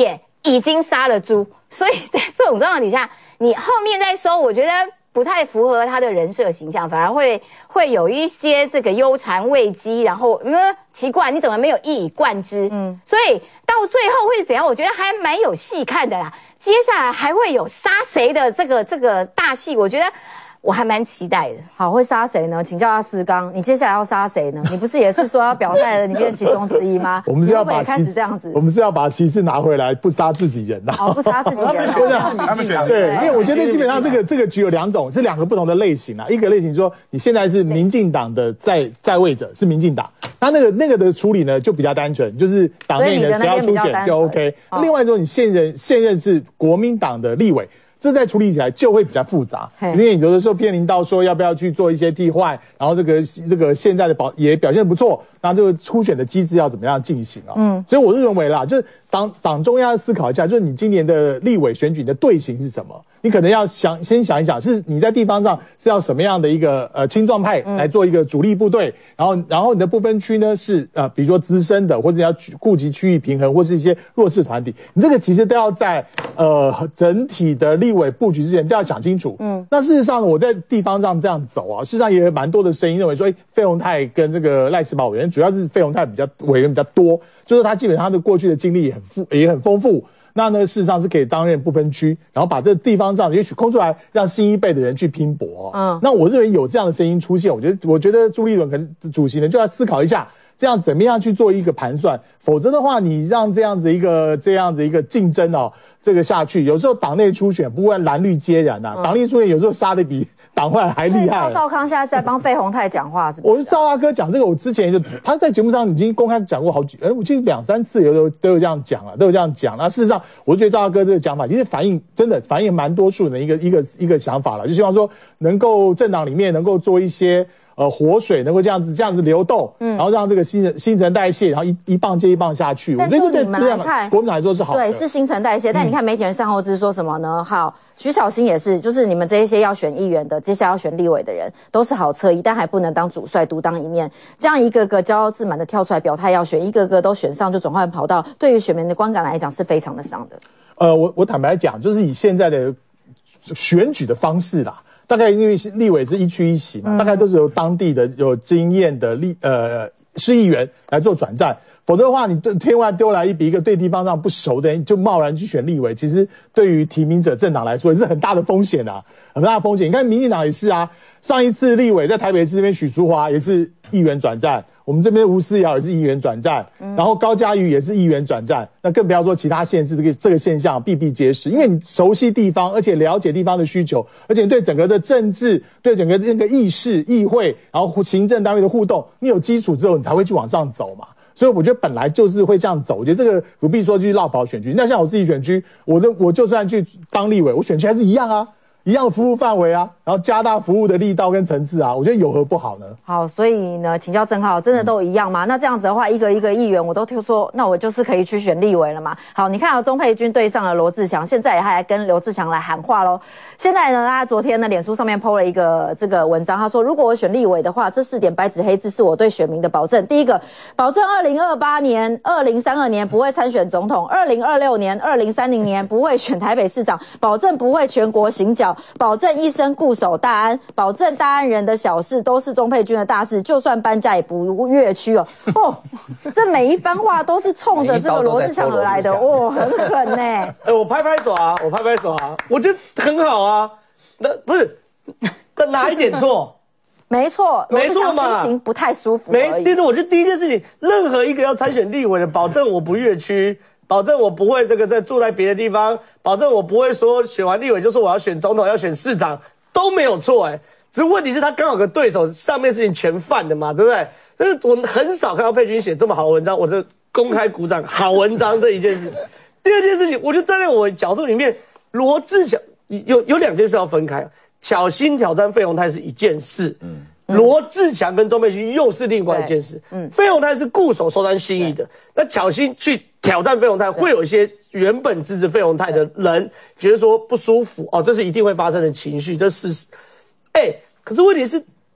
已经杀了猪，所以在这种状况底下，你后面再收，我觉得不太符合他的人设形象，反而会会有一些这个忧谗畏讥，然后嗯奇怪你怎么没有一以贯之？嗯，所以到最后会怎样？我觉得还蛮有戏看的啦。接下来还会有杀谁的这个这个大戏，我觉得我还蛮期待的。 好，会杀谁呢？请教下思刚，你接下来要杀谁呢？你不是也是说要表态的里面其中之一吗？ 我们是要把开始这样子， 我们是要把旗帜拿回来，不杀自己人呐、啊。 哦，不杀自己人、哦。 他们选对，因为我觉得基本上这个这个局有两种，是两个不同的类型啊。一个类型说你现在是民进党的在在位者，是民进党，那那个那个的处理呢就比较单纯，就是党内呢谁要出选就 OK。哦、另外一种你现任现任是国民党的立委。这在处理起来就会比较复杂，因为有的时候面临到说要不要去做一些替换，然后这个这个现在的保也表现得不错，那这个初选的机制要怎么样进行啊？嗯，所以我是认为啦，就是党党中央要思考一下，就是你今年的立委选举的队形是什么？你可能要想先想一想，是你在地方上是要什么样的一个呃青壮派来做一个主力部队，然后然后你的不分区呢是呃比如说资深的，或者要顾及区域平衡，或是一些弱势团体，你这个其实都要在呃整体的立委布局之前都要想清楚。嗯，那事实上呢，我在地方上这样走啊，事实上也有蛮多的声音认为说，哎，费鸿泰跟这个赖士葆委员，主要是费鸿泰比较委员比较多，就是他基本上他的过去的经历也很富也很丰富。那呢，事实上是可以担任不分区，然后把这个地方上也许空出来，让新一辈的人去拼搏。嗯，那我认为有这样的声音出现，我觉得，我觉得朱立伦可能主席呢就要思考一下，这样怎么样去做一个盘算，否则的话，你让这样子一个这样子一个竞争哦，这个下去，有时候党内初选不会蓝绿皆然呐、啊，嗯、党内初选有时候杀的比党外还厉害。 赵少康现在是在帮费鸿泰讲话，是不是？ 我是赵大哥讲这个，我之前就他在节目上已经公开讲过好几，哎，我记得两三次有都都有这样讲了，都有这样讲。那事实上，我觉得赵大哥这个讲法其实反映真的反映蛮多数人的一个一个一个想法了，就希望说能够政党里面能够做一些。呃，活水能够这样子这样子流动，嗯，然后让这个新陈新陈代谢，然后一一棒接一棒下去。 但是你们来看， 国民党来说是好的， 对，是新陈代谢。但你看媒体人善后之说什么呢？好，徐小新也是，就是你们这一些要选议员的，接下来要选立委的人，都是好侧翼，但还不能当主帅，独当一面。这样一个个骄傲自满的跳出来表态要选，一个个都选上就转换跑道，对于选民的观感来讲是非常的伤的。 呃，我我坦白讲，就是以现在的选举的方式啦。大概因为立委是一区一席嘛，嗯、大概都是由当地的有经验的立呃市议员来做转战，否则的话，你对天外丢来一笔一个对地方上不熟的人就贸然去选立委，其实对于提名者政党来说也是很大的风险啊，很大的风险。你看民进党也是啊，上一次立委在台北市这边许淑华也是议员转战，我们这边吴思瑶也是议员转战，嗯、然后高嘉瑜也是议员转战，那更不要说其他县市这个这个现象比比皆是，因为你熟悉地方，而且了解地方的需求，而且对整个的政治、对整个那个议事、议会，然后行政单位的互动，你有基础之后，你才会去往上走嘛。所以我觉得本来就是会这样走，我觉得这个不必说去落跑选区。那像我自己选区，我的我就算去当立委，我选区还是一样啊。一样的服务范围啊，然后加大服务的力道跟层次啊，我觉得有何不好呢？ 好，所以呢，请教正皓，真的都一样吗？嗯、那这样子的话，一个一个议员我都听说，那我就是可以去选立委了嘛？好，你看到钟佩君对上了罗志祥，现在也还来跟刘志强来喊话喽。现在呢，他昨天呢，脸书上面 po 了一个这个文章，他说，如果我选立委的话，这四点白纸黑字是我对选民的保证。第一个，保证二零二八年、二零三二年不会参选总统，二零二六年、二零三零年不会选台北市长，保证不会全国行脚。保证一生固守大安，保证大安人的小事都是钟佩君的大事，就算搬家也不越区哦。哦，这每一番话都是冲着这个罗志祥而来的，哦，很狠呢。哎、 欸，我拍拍手啊，我拍拍手啊，我觉得很好啊。那不是，那哪一点错？ 没错， 没错嘛， 心情不太舒服。 没，第一，我觉得第一件事情，任何一个要参选立委的，保证我不越区。保证我不会这个在住在别的地方，保证我不会说选完立委就说我要选总统要选市长都没有错哎，只是问题是他刚好有个对手上面事情全犯的嘛，对不对？所以我很少看到佩君写这么好的文章，我就公开鼓掌，好文章这一件事。第二件事情，我就站在我角度里面，罗志祥有有两件事要分开，巧心挑战费鸿泰是一件事，嗯。罗志强跟钟佩君又是另外一件事。嗯，费鸿泰是固守收摊心意的，那巧心去挑战费鸿泰，会有一些原本支持费鸿泰的人觉得说不舒服哦，这是一定会发生的情绪，这是事实。哎，可是问题是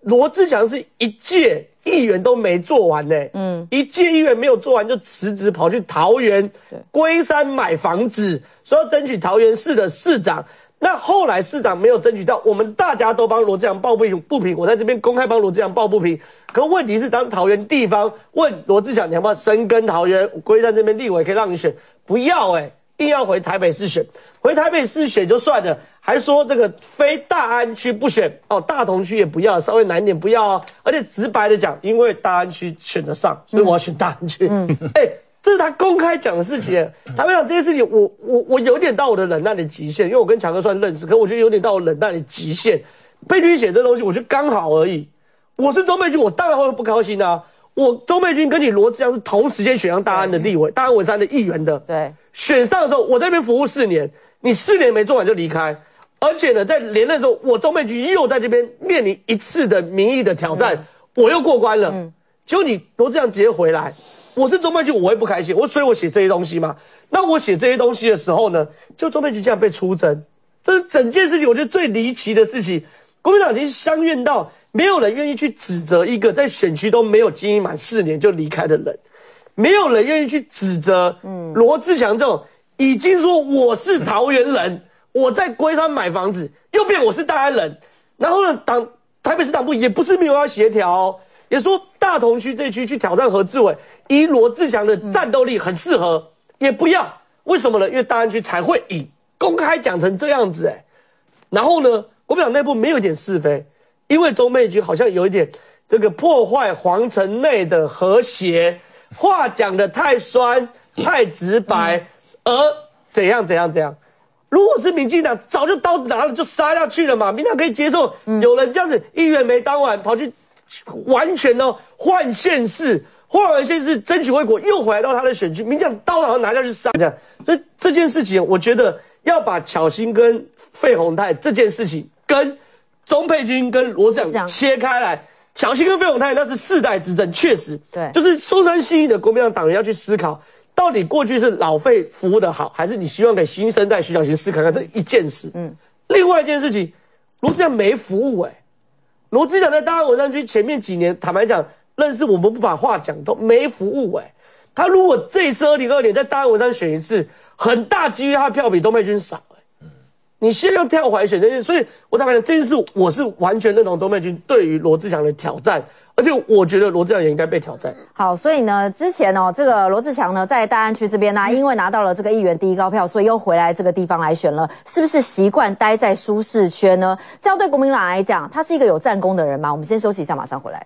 罗志祥是一届议员都没做完呢、欸，嗯，一届议员没有做完就辞职跑去桃园龟山买房子，说要争取桃园市的市长。那后来市长没有争取到，我们大家都帮罗志祥抱不平不平，我在这边公开帮罗志祥抱不平。可问题是，当桃园地方问罗志祥你要不要深耕桃园龟山这边立委可以让你选，不要哎、欸，硬要回台北市选，回台北市选就算了，还说这个非大安区不选哦，大同区也不要，稍微难一点不要哦，而且直白的讲，因为大安区选得上，所以我要选大安区。嗯，哎、欸。这是他公开讲的事情，他们讲这些事情我，我我我有点到我的忍耐的极限，因为我跟强哥算认识，可我觉得有点到我忍耐的极限。佩君写这东西，我觉得刚好而已。我是钟佩君，我当然会不高兴啊。我钟佩君跟你罗志祥是同时间选上大安的立委，大安文山的议员的。对，选上的时候，我在那边服务四年，你四年没做完就离开，而且呢，在连任的时候，我钟佩君又在这边面临一次的民意的挑战，嗯、我又过关了。嗯，结果你罗志祥直接回来。我是钟佩君，我会不开心，我所以我写这些东西嘛。那我写这些东西的时候呢，就钟佩君竟然被出征，这是整件事情我觉得最离奇的事情。国民党已经相怨到没有人愿意去指责一个在选区都没有经营满四年就离开的人，没有人愿意去指责嗯罗志祥这种已经说我是桃园人，我在龟山买房子，又变我是大安人，然后呢，党台北市党部也不是没有要协调哦。也说大同区这区去挑战何志伟，以罗志祥的战斗力很适合，也不要，为什么呢？因为大安区才会赢，公开讲成这样子哎、欸，然后呢，国民党内部没有一点是非，因为钟佩君好像有一点这个破坏皇城内的和谐，话讲得太酸太直白，而怎样怎样怎样。如果是民进党，早就刀子拿了就杀下去了嘛，民进党可以接受有人这样子议员没当完跑去。完全呢换县市，换完县市争取回国，又回来到他的选区，民进党刀然后拿下去杀这样，所以这件事情，我觉得要把巧芯跟费鸿泰这件事情跟钟佩君跟罗志祥切开来。巧芯跟费鸿泰那是世代之争，确实，对，就是松山信义的国民党党员要去思考，到底过去是老费服务的好，还是你希望给新生代徐巧芯思考看这一件事。嗯，另外一件事情，罗志祥没服务哎、欸。罗志祥在大安文山区前面几年，坦白讲，认识我们不把话讲透，没服务哎、欸。他如果这一次二零二二年在大安文山选一次，很大几率他票比钟佩君少哎、欸。你现在要跳回选这件事，所以我坦白讲，这件事我是完全认同钟佩君对于罗志祥的挑战，而且我觉得罗志祥也应该被挑战。 好，所以呢，之前哦，这个罗志祥呢在大安区这边呢、啊，因为拿到了这个议员第一高票，所以又回来这个地方来选了，是不是习惯待在舒适圈呢？这样对国民党来讲，他是一个有战功的人吗？我们先休息一下，马上回来。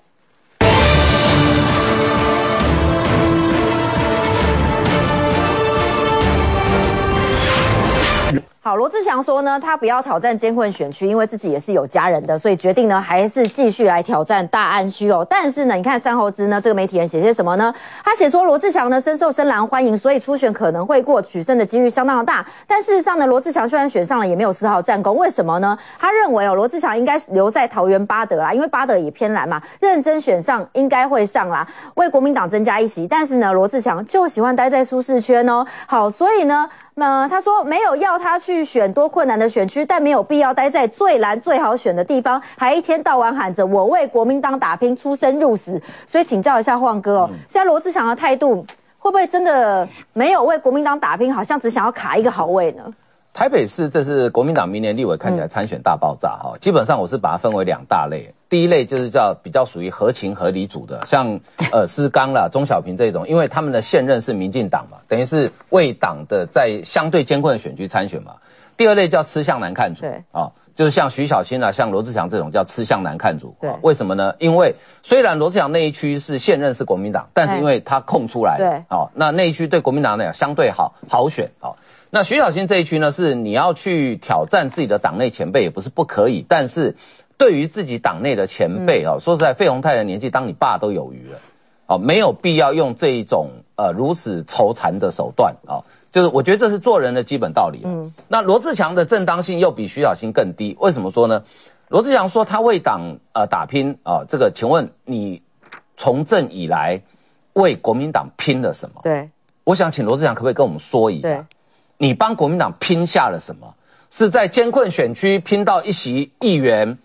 好，罗志祥说呢，他不要挑战艰困选区，因为自己也是有家人的，所以决定呢还是继续来挑战大安区哦。但是呢，你看三猴子呢，这个媒体人写些什么呢？他写说罗志祥呢深受深蓝欢迎，所以初选可能会过，取胜的几率相当的大。但事实上呢，罗志祥虽然选上了，也没有丝毫战功。为什么呢？他认为哦，罗志祥应该留在桃园八德啦，因为八德也偏蓝嘛，认真选上应该会上啦，为国民党增加一席。但是呢，罗志祥就喜欢待在舒适圈哦。好，所以呢。呃，他说没有要他去选多困难的选区，但没有必要待在最蓝最好选的地方，还一天到晚喊着我为国民党打拼，出生入死。所以请教一下晃哥哦，现在罗志祥的态度会不会真的没有为国民党打拼，好像只想要卡一个好位呢？ 台北市这是国民党明年立委看起来参选大爆炸哈、嗯，基本上我是把它分为两大类，第一类就是叫比较属于合情合理组的，像呃施刚啦、钟小平这种，因为他们的现任是民进党嘛，等于是为党的在相对艰困的选区参选嘛。第二类叫吃相难看组，对啊、哦，就是像徐小新啊、像罗志祥这种叫吃相难看组。对、哦，为什么呢？因为虽然罗志祥那一区是现任是国民党，但是因为他空出来了，对，哦，那那一区对国民党来讲相对好好选哦。那徐小新这一区呢，是你要去挑战自己的党内前辈，也不是不可以，但是对于自己党内的前辈啊、嗯哦，说实在，费鸿泰的年纪当你爸都有余了，哦，没有必要用这一种呃如此愁残的手段啊、哦，就是我觉得这是做人的基本道理。嗯，那罗志祥的正当性又比徐小新更低，为什么说呢？罗志祥说他为党呃打拼啊、哦，这个请问你从政以来为国民党拼了什么？对，我想请罗志祥可不可以跟我们说一下？对。你帮国民党拼下了什么？是在艰困选区拼到一席议员，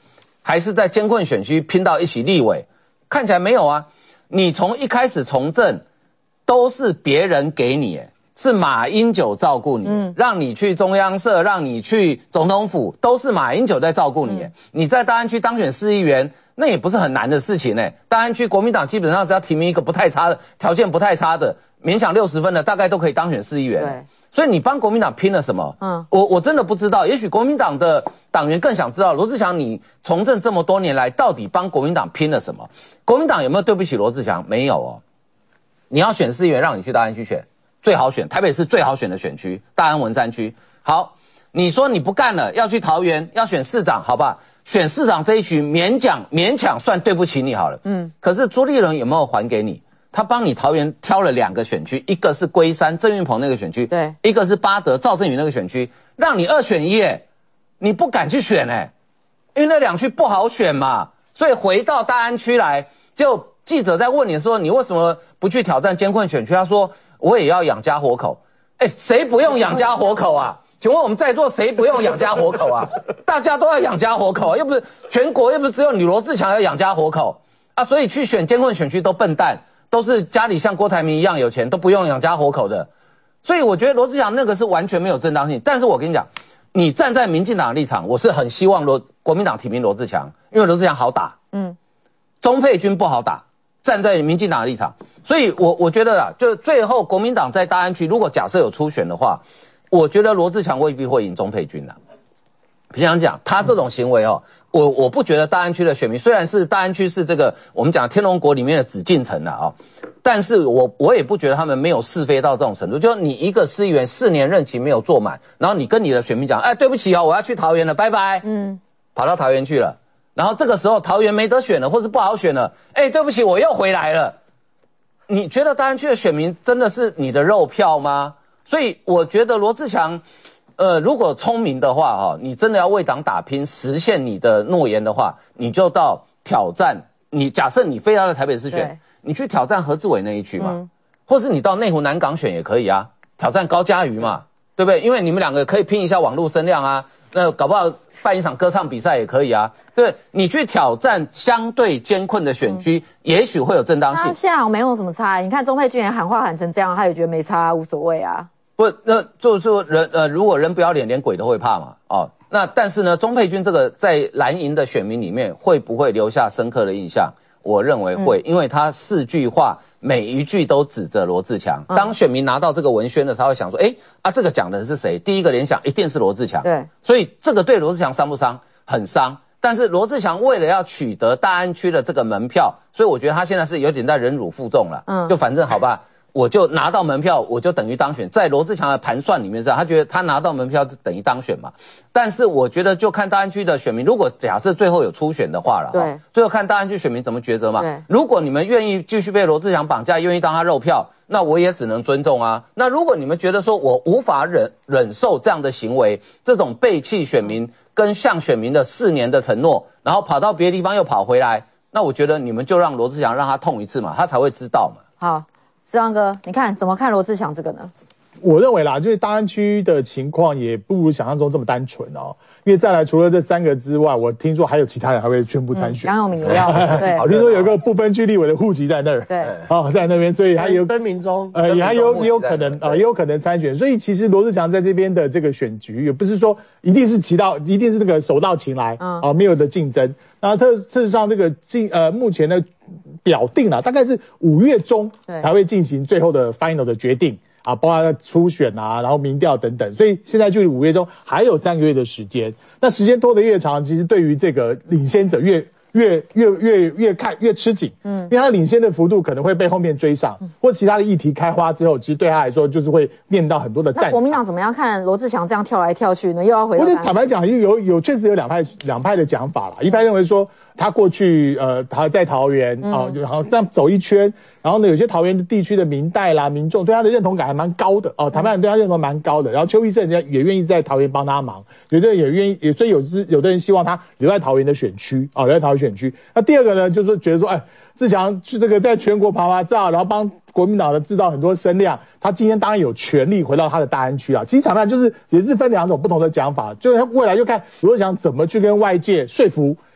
还是在艰困选区拼到一席立委？看起来没有啊。你从一开始从政都是别人给你，是马英九照顾你，嗯，让你去中央社，让你去总统府，都是马英九在照顾你。嗯、你在大安区当选市议员，那也不是很难的事情哎。大安区国民党基本上只要提名一个不太差的条件不太差的，勉强六十分的，大概都可以当选市议员。对。所以你帮国民党拼了什么？嗯，我我真的不知道。也许国民党的党员更想知道，罗志祥你从政这么多年来，到底帮国民党拼了什么？国民党有没有对不起罗志祥？没有哦。你要选市议员，让你去大安区选，最好选，台北市最好选的选区，大安文山区。好，你说你不干了，要去桃园，要选市长，好吧？选市长这一局勉强勉强算对不起你好了。嗯，可是朱立伦有没有还给你？他帮你桃园挑了两个选区，一个是龟山郑运鹏那个选区，对，一个是八德赵振宇那个选区，让你二选一，哎，你不敢去选哎，因为那两区不好选嘛，所以回到大安区来，就记者在问你说你为什么不去挑战艰困选区？他说我也要养家活口，哎，谁不用养家活口啊？请问我们在座谁不用养家活口啊？大家都要养家活口啊，又不是全国又不是只有你罗志强要养家活口啊，所以去选艰困选区都笨蛋。都是家里像郭台铭一样有钱，都不用养家活口的，所以我觉得罗志祥那个是完全没有正当性。但是我跟你讲，你站在民进党的立场，我是很希望罗国民党提名罗志祥，因为罗志祥好打，嗯，钟佩君不好打，站在民进党的立场，所以我我觉得啦，就最后国民党在大安区如果假设有初选的话，我觉得罗志祥未必会赢钟佩君啦。平常讲，他这种行为哦，我我不觉得大安区的选民，虽然是大安区是这个我们讲天龙国里面的紫禁城啦哦，但是我我也不觉得他们没有是非到这种程度。就是你一个市议员四年任期没有做满，然后你跟你的选民讲，哎，对不起哦，我要去桃园了，拜拜，嗯，跑到桃园去了，然后这个时候桃园没得选了，或是不好选了，哎，对不起，我又回来了。你觉得大安区的选民真的是你的肉票吗？所以我觉得罗志祥。呃，如果聪明的话，哈，你真的要为党打拼，实现你的诺言的话，你就到挑战。你假设你非要在台北市选，你去挑战何志伟那一区嘛，嗯、或是你到内湖南港选也可以啊，挑战高嘉瑜嘛，对不对？因为你们两个可以拼一下网络声量啊，那搞不好办一场歌唱比赛也可以啊，对不对？你去挑战相对艰困的选区，嗯、也许会有正当性。 他现在没有什么差，你看钟佩君也喊话喊成这样，他也觉得没差，无所谓啊。 不，那就是说人呃，如果人不要脸，连鬼都会怕嘛，哦，那但是呢，钟佩君这个在蓝营的选民里面会不会留下深刻的印象？我认为会，嗯、因为他四句话每一句都指着罗志强。嗯、当选民拿到这个文宣的时候，他会想说，哎啊，这个讲的是谁？第一个联想一定是罗志强。对，所以这个对罗志强伤不伤？很伤。但是罗志祥为了要取得大安区的这个门票，所以我觉得他现在是有点在忍辱负重了。嗯，就反正好吧。我就拿到门票，我就等于当选。在罗志强的盘算里面是这样，他觉得他拿到门票就等于当选嘛。但是我觉得就看大安区的选民，如果假设最后有初选的话了，对，最后看大安区选民怎么抉择嘛。对，如果你们愿意继续被罗志祥绑架，愿意当他肉票，那我也只能尊重啊。那如果你们觉得说我无法忍忍受这样的行为，这种背弃选民跟向选民的四年的承诺，然后跑到别的地方又跑回来，那我觉得你们就让罗志祥让他痛一次嘛，他才会知道嘛。 好。志旺哥，你看怎么看罗志祥这个呢？ 我认为啦，就是大安区的情况也不如想象中这么单纯哦。因为再来，除了这三个之外，我听说还有其他人还会宣布参选。 杨永明也要，对， 好，听说有一个不分区立委的户籍在那儿，对，哦，在那边，所以还有曾明忠， 呃，也还有也有可能啊，也有可能参选。所以其实罗志祥在这边的这个选局，也不是说一定是骑到，一定是那个手到擒来，嗯，啊，没有的竞争。然后特事实上，这个进呃目前的表定了，大概是五月中才会进行最后的 final 的决定。啊，包括初选啊，然后民调等等，所以现在距离五月中还有三个月的时间。那时间拖得越长，其实对于这个领先者越越越越越看越吃紧，嗯，因为他领先的幅度可能会被后面追上，嗯、或其他的议题开花之后，其实对他来说就是会面到很多的战。 那国民党怎么样看罗志祥这样跳来跳去呢？又要回到？ 我觉得坦白讲，有有确实有两派两派的讲法啦。一派认为说他过去呃他在桃园啊，就好像这样走一圈。然后呢，有些桃园地区的民代啦、民众对他的认同感还蛮高的哦，台湾人对他认同蛮高的。然后邱医生人家也愿意在桃园帮他忙，有的人也愿意，也所以有之有的人希望他留在桃园的选区哦，留在桃园选区。那第二个呢，就是说觉得说，哎，志强去这个在全国爬爬照，然后帮国民党的制造很多声量，他今天当然有权利回到他的大安区啊。其实坦白就是也是分两种不同的讲法，就是他未来就看罗志祥怎么去跟外界说服。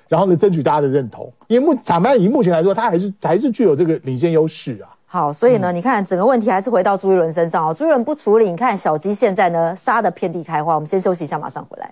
然后呢争取大家的认同。因为目坦白以目前来说，他还是还是具有这个领先优势啊。 好，所以呢，嗯、你看整个问题还是回到朱一伦身上哦。朱一伦不处理，你看小鸡现在呢杀得遍地开花。我们先休息一下，马上回来。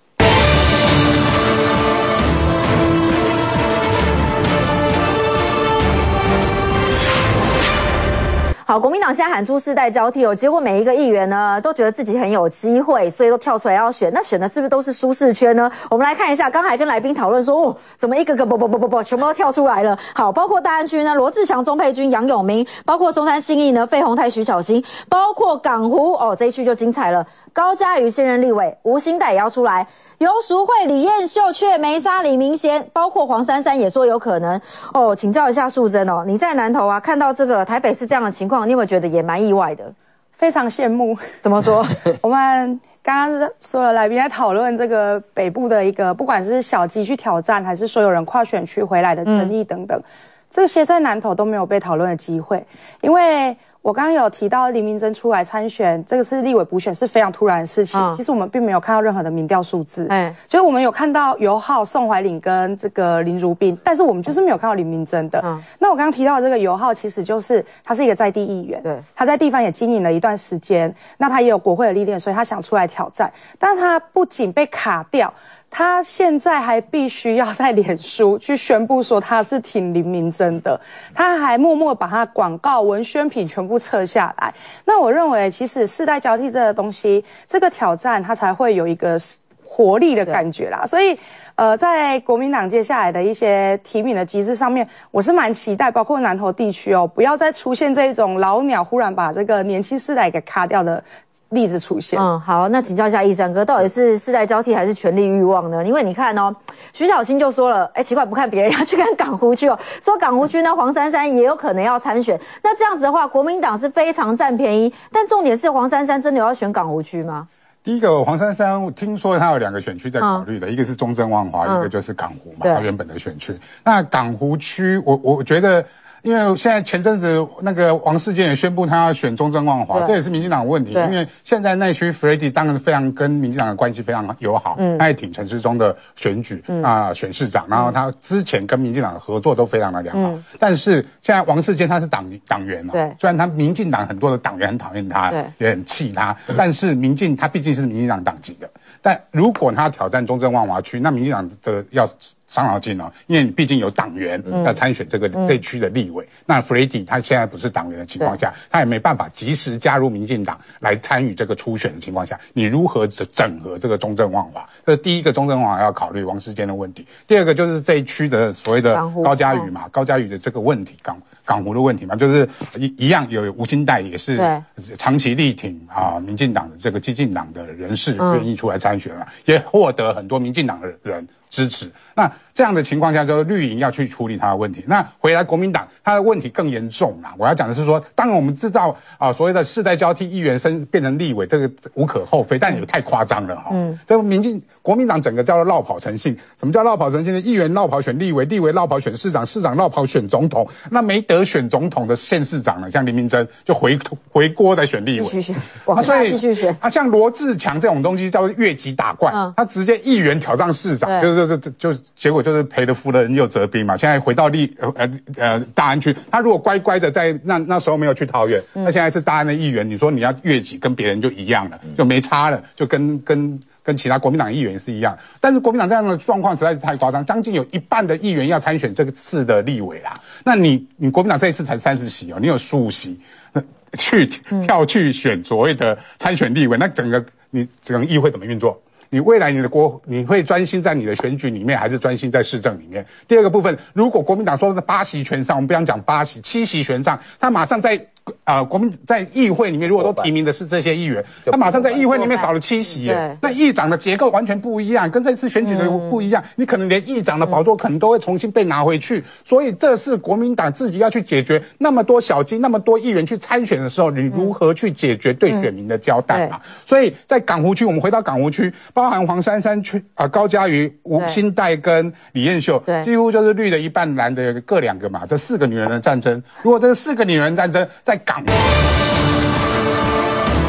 好，国民党现在喊出世代交替哦，结果每一个议员呢都觉得自己很有机会，所以都跳出来要选。那选的是不是都是舒适圈呢？我们来看一下，刚才跟来宾讨论说，哦，怎么一个个不不不不不全部都跳出来了？好，包括大安区呢，罗志强、钟佩君、杨永明，包括中山信义呢，费鸿泰、徐巧芯，包括港湖哦，这一区就精彩了。高嘉瑜现任立委，吴欣岱也要出来。游淑慧、李彦秀却没杀李明贤，包括黄珊珊也说有可能哦。请教一下素贞哦，你在南投啊看到这个台北市这样的情况，你有没有觉得也蛮意外的？ 非常羡慕。 怎么说？ 我们刚刚所有来宾在讨论这个北部的一个，不管是小鸡去挑战，还是所有人跨选区回来的争议等等，嗯、这些在南投都没有被讨论的机会，因为。我刚刚有提到林明溱出来参选，这个是立委补选是非常突然的事情。嗯、其实我们并没有看到任何的民调数字，嗯，就是我们有看到尤浩、宋怀领跟这个林如彬，但是我们就是没有看到林明溱的。嗯，那我刚刚提到的这个尤浩，其实就是他是一个在地议员，对，他在地方也经营了一段时间，那他也有国会的历练，所以他想出来挑战，但他不仅被卡掉。他现在还必须要在脸书去宣布说他是挺林明溱的，他还默默把他广告文宣品全部撤下来。那我认为，其实世代交替这个东西，这个挑战它才会有一个活力的感觉啦。所以，呃，在国民党接下来的一些提名的机制上面，我是蛮期待，包括南投地区哦，不要再出现这种老鸟忽然把这个年轻世代给卡掉的例子出现。 嗯，好，那请教一下奕山哥，到底是世代交替还是权力欲望呢？因为你看哦，徐巧芯就说了，哎，奇怪，不看别人，要去看港湖区哦，说港湖区呢，黄珊珊也有可能要参选。那这样子的话，国民党是非常占便宜，但重点是黄珊珊真的有要选港湖区吗？ 第一个黄珊珊，我听说他有两个选区在考虑的，嗯、一个是中正万华，嗯、一个就是港湖嘛，他原本的选区。那港湖区，我我觉得。因为现在前阵子那个王世坚也宣布他要选中正万华，这也是民进党的问题。因为现在内区 Freddy 当然非常跟民进党的关系非常友好，嗯，他也挺陈时中的选举啊、呃、选市长，然后他之前跟民进党的合作都非常的良好。嗯、但是现在王世坚他是党党员哦，对，虽然他民进党很多的党员很讨厌他，对，也很气他，但是民进他毕竟是民进党党籍的。但如果他挑战中正万华区，那民进党的要伤脑筋哦，因为毕竟有党员要参选这个、嗯、这区的立委。那 Freddy 他现在不是党员的情况下，他也没办法及时加入民进党来参与这个初选的情况下，你如何整合这个中正万华？这是第一个中正万华要考虑王世坚的问题。第二个就是这一区的所谓的高嘉瑜嘛，高嘉瑜的这个问题，港港湖的问题嘛，就是一一样有吴欣岱也是长期力挺啊民进党的这个激进党的人士愿意出来参选嘛，也获得很多民进党的人支持。那这样的情况下，就是绿营要去处理他的问题。那回来国民党，他的问题更严重啦。我要讲的是说，当然我们知道啊，所谓的世代交替议员升变成立委，这个无可厚非，但也太夸张了哈。嗯，这个民进国民党整个叫做绕跑成性。什么叫绕跑成性呢？议员绕跑选立委，立委绕跑选市长，市长绕跑选总统。那没得选总统的县市长呢，像林明溱就回回锅来选立委，继续选， 往下继续选。 啊，像罗志强这种东西叫做越级打怪，嗯、他直接议员挑战市长，就是这这就结果就是赔了夫人又折兵嘛。现在回到立呃呃大安区，他如果乖乖的在那那时候没有去桃园，嗯、那现在是大安的议员，你说你要越级跟别人就一样了，就没差了，就跟跟。跟其他国民党议员是一样，但是国民党这样的状况实在是太夸张，将近有一半的议员要参选这个次的立委啦。那你你国民党这一次才三十席哦，你有十五席去跳去选所谓的参选立委，那整个你整个议会怎么运作？你未来你的国你会专心在你的选举里面，还是专心在市政里面？第二个部分，如果国民党说的八席全上，我们不想讲八席，七席全上，他马上在呃国民在议会里面，如果都提名的是这些议员，他马上在议会里面少了七席耶，那议长的结构完全不一样，跟这次选举的不一样，嗯、你可能连议长的宝座可能都会重新被拿回去，所以这是国民党自己要去解决。那么多小鸡，那么多议员去参选的时候，你如何去解决对选民的交代嘛？嗯、所以在港湖区，我们回到港湖区，包含黄珊珊区啊、呃、高嘉瑜、吴欣岱跟李彦秀，几乎就是绿的一半，蓝的各两个嘛，这四个女人的战争。如果这四个女人战争在港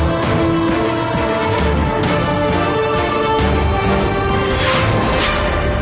好，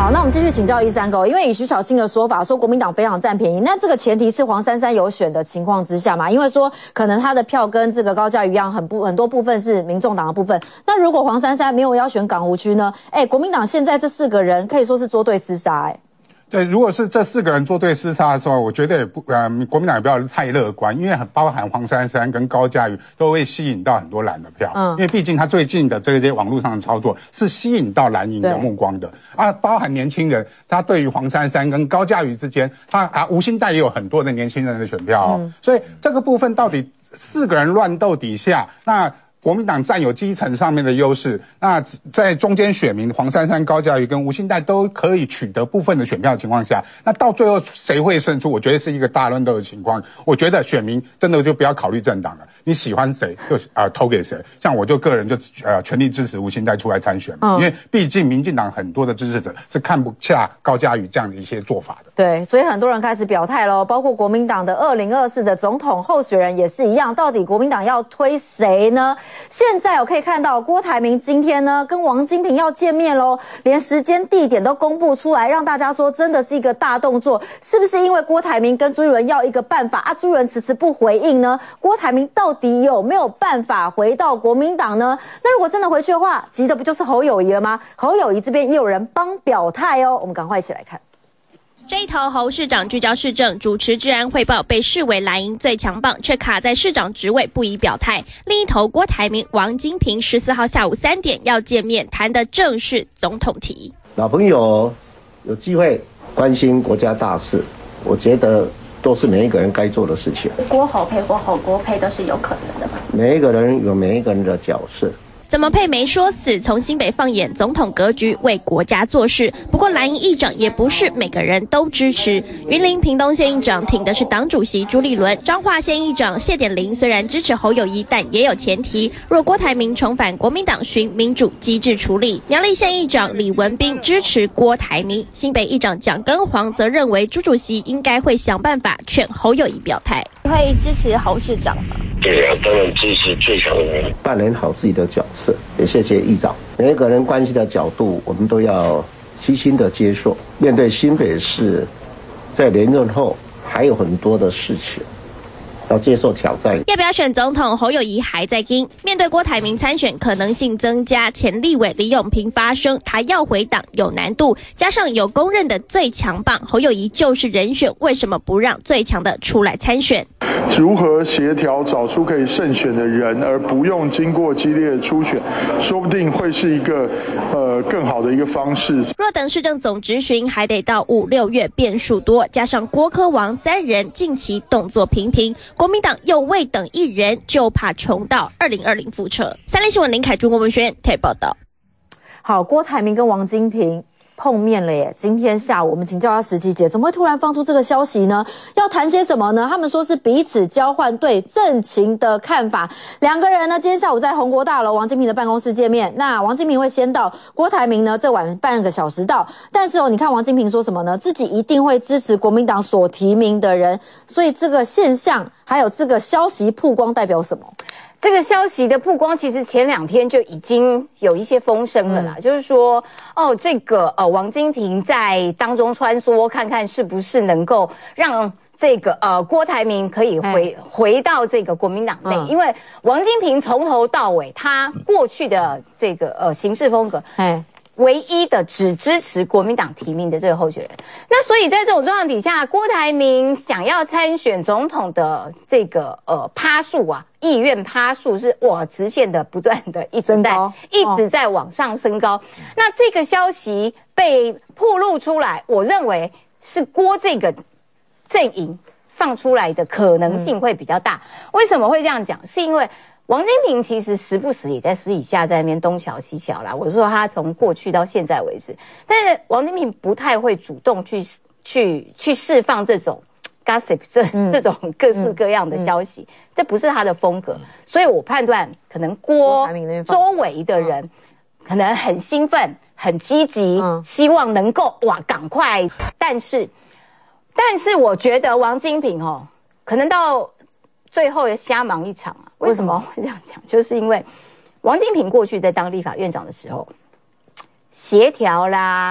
好，那我们继续请教一三哥，因为以徐小新的说法说国民党非常占便宜，那这个前提是黄珊珊有选的情况之下嘛？因为说可能他的票跟这个高嘉瑜一样，很不很多部分是民众党的部分。那如果黄珊珊没有要选港湖区呢？哎，国民党现在这四个人可以说是作对厮杀，哎。 对，如果是这四个人作对厮杀的时候，我觉得也不呃，国民党也不要太乐观，因为很包含黄珊珊跟高嘉瑜都会吸引到很多蓝的票，嗯，因为毕竟他最近的这些网络上的操作是吸引到蓝营的目光的啊，包含年轻人，他对于黄珊珊跟高嘉瑜之间，他啊吴欣岱也有很多的年轻人的选票哦，嗯，所以这个部分到底四个人乱斗底下，那国民党占有基层上面的优势，那在中间选民黄珊珊、高嘉瑜跟吴欣岱都可以取得部分的选票的情况下，那到最后谁会胜出？我觉得是一个大乱斗的情况。我觉得选民真的就不要考虑政党了，你喜欢谁就呃投给谁。像我就个人就呃全力支持吴欣岱出来参选，嗯，因为毕竟民进党很多的支持者是看不下高嘉瑜这样的一些做法的。 对，所以很多人开始表态咯，包括国民党的二零二四的总统候选人也是一样，到底国民党要推谁呢？现在我可以看到郭台铭今天呢跟王金平要见面咯，连时间地点都公布出来，让大家说真的是一个大动作。是不是因为郭台铭跟朱立伦要一个办法啊？朱立伦迟迟不回应呢？郭台铭到底有没有办法回到国民党呢？那如果真的回去的话，急的不就是侯友宜了吗？侯友宜这边也有人帮表态哦，我们赶快一起来看。 这一头侯市长聚焦市政，主持治安汇报，被视为蓝营最强棒，却卡在市长职位不宜表态。另一头郭台铭、王金平十四号下午三点要见面，谈的正是总统题。 老朋友有机会关心国家大事，我觉得都是每一个人该做的事情。 郭侯配或侯郭配都是有可能的嘛。 每一个人有每一个人的角色。 怎么配没说死，从新北放眼总统格局，为国家做事。不过蓝营议长也不是每个人都支持。云林屏东县议长挺的是党主席朱立伦，彰化县议长谢点玲虽然支持侯友宜，但也有前提，若郭台铭重返国民党，循民主机制处理。苗栗县议长李文彬支持郭台铭，新北议长蒋根煌则认为朱主席应该会想办法劝侯友宜表态。 会支持侯市长吗？ 对啊，当然支持最强的人，扮演好自己的角色。也谢谢议长，每一个人关系的角度，我们都要虚心的接受。面对新北市，在连任后还有很多的事情。要接受挑战。 要不要选总统？侯友宜还在盯。面对郭台铭参选可能性增加，前立委李永平发声，他要回党有难度，加上有公认的最强棒，侯友宜就是人选，为什么不让最强的出来参选？ 如何协调找出可以胜选的人，而不用经过激烈的初选，说不定会是一个呃更好的一个方式。 若等市政总质询，还得到五六月，变数多，加上郭柯王三人近期动作频频，国民党又未等一人，就怕重蹈二零二零覆辙。三立新闻林凯珠、郭文轩台报道。 好，郭台铭跟王金平碰面了耶！今天下午我们请教一下石琪姐，怎么会突然放出这个消息呢？要谈些什么呢？他们说是彼此交换对政情的看法。两个人呢，今天下午在宏国大楼王金平的办公室见面。那王金平会先到，郭台铭呢这晚半个小时到。但是哦，你看王金平说什么呢？自己一定会支持国民党所提名的人。所以这个现象还有这个消息曝光代表什么？ 这个消息的曝光，其实前两天就已经有一些风声了啦，嗯、就是说，哦，这个呃，王金平在当中穿梭，看看是不是能够让这个呃郭台铭可以回回到这个国民党内，嗯、因为王金平从头到尾，他过去的这个呃行事风格，哎。唯一的只支持国民党提名的这个候选人，那所以在这种状况底下，郭台铭想要参选总统的这个呃趴数啊，意愿趴数是哇直线的不断的一直在一直在往上升高。哦、那这个消息被曝露出来，我认为是郭这个阵营放出来的可能性会比较大。嗯、为什么会这样讲？是因为王金平其实时不时也在私底下在那边东瞧西瞧啦。我说他从过去到现在为止，但是王金平不太会主动去去去释放这种 gossip 这、嗯、这种各式各样的消息，嗯、这不是他的风格。所以我判断可能郭周围的人可能很兴奋、很积极，嗯、希望能够哇赶快。但是，但是我觉得王金平哦，可能到最后也瞎忙一场啊。为什么会这样讲？就是因为王金平过去在当立法院长的时候，协调啦、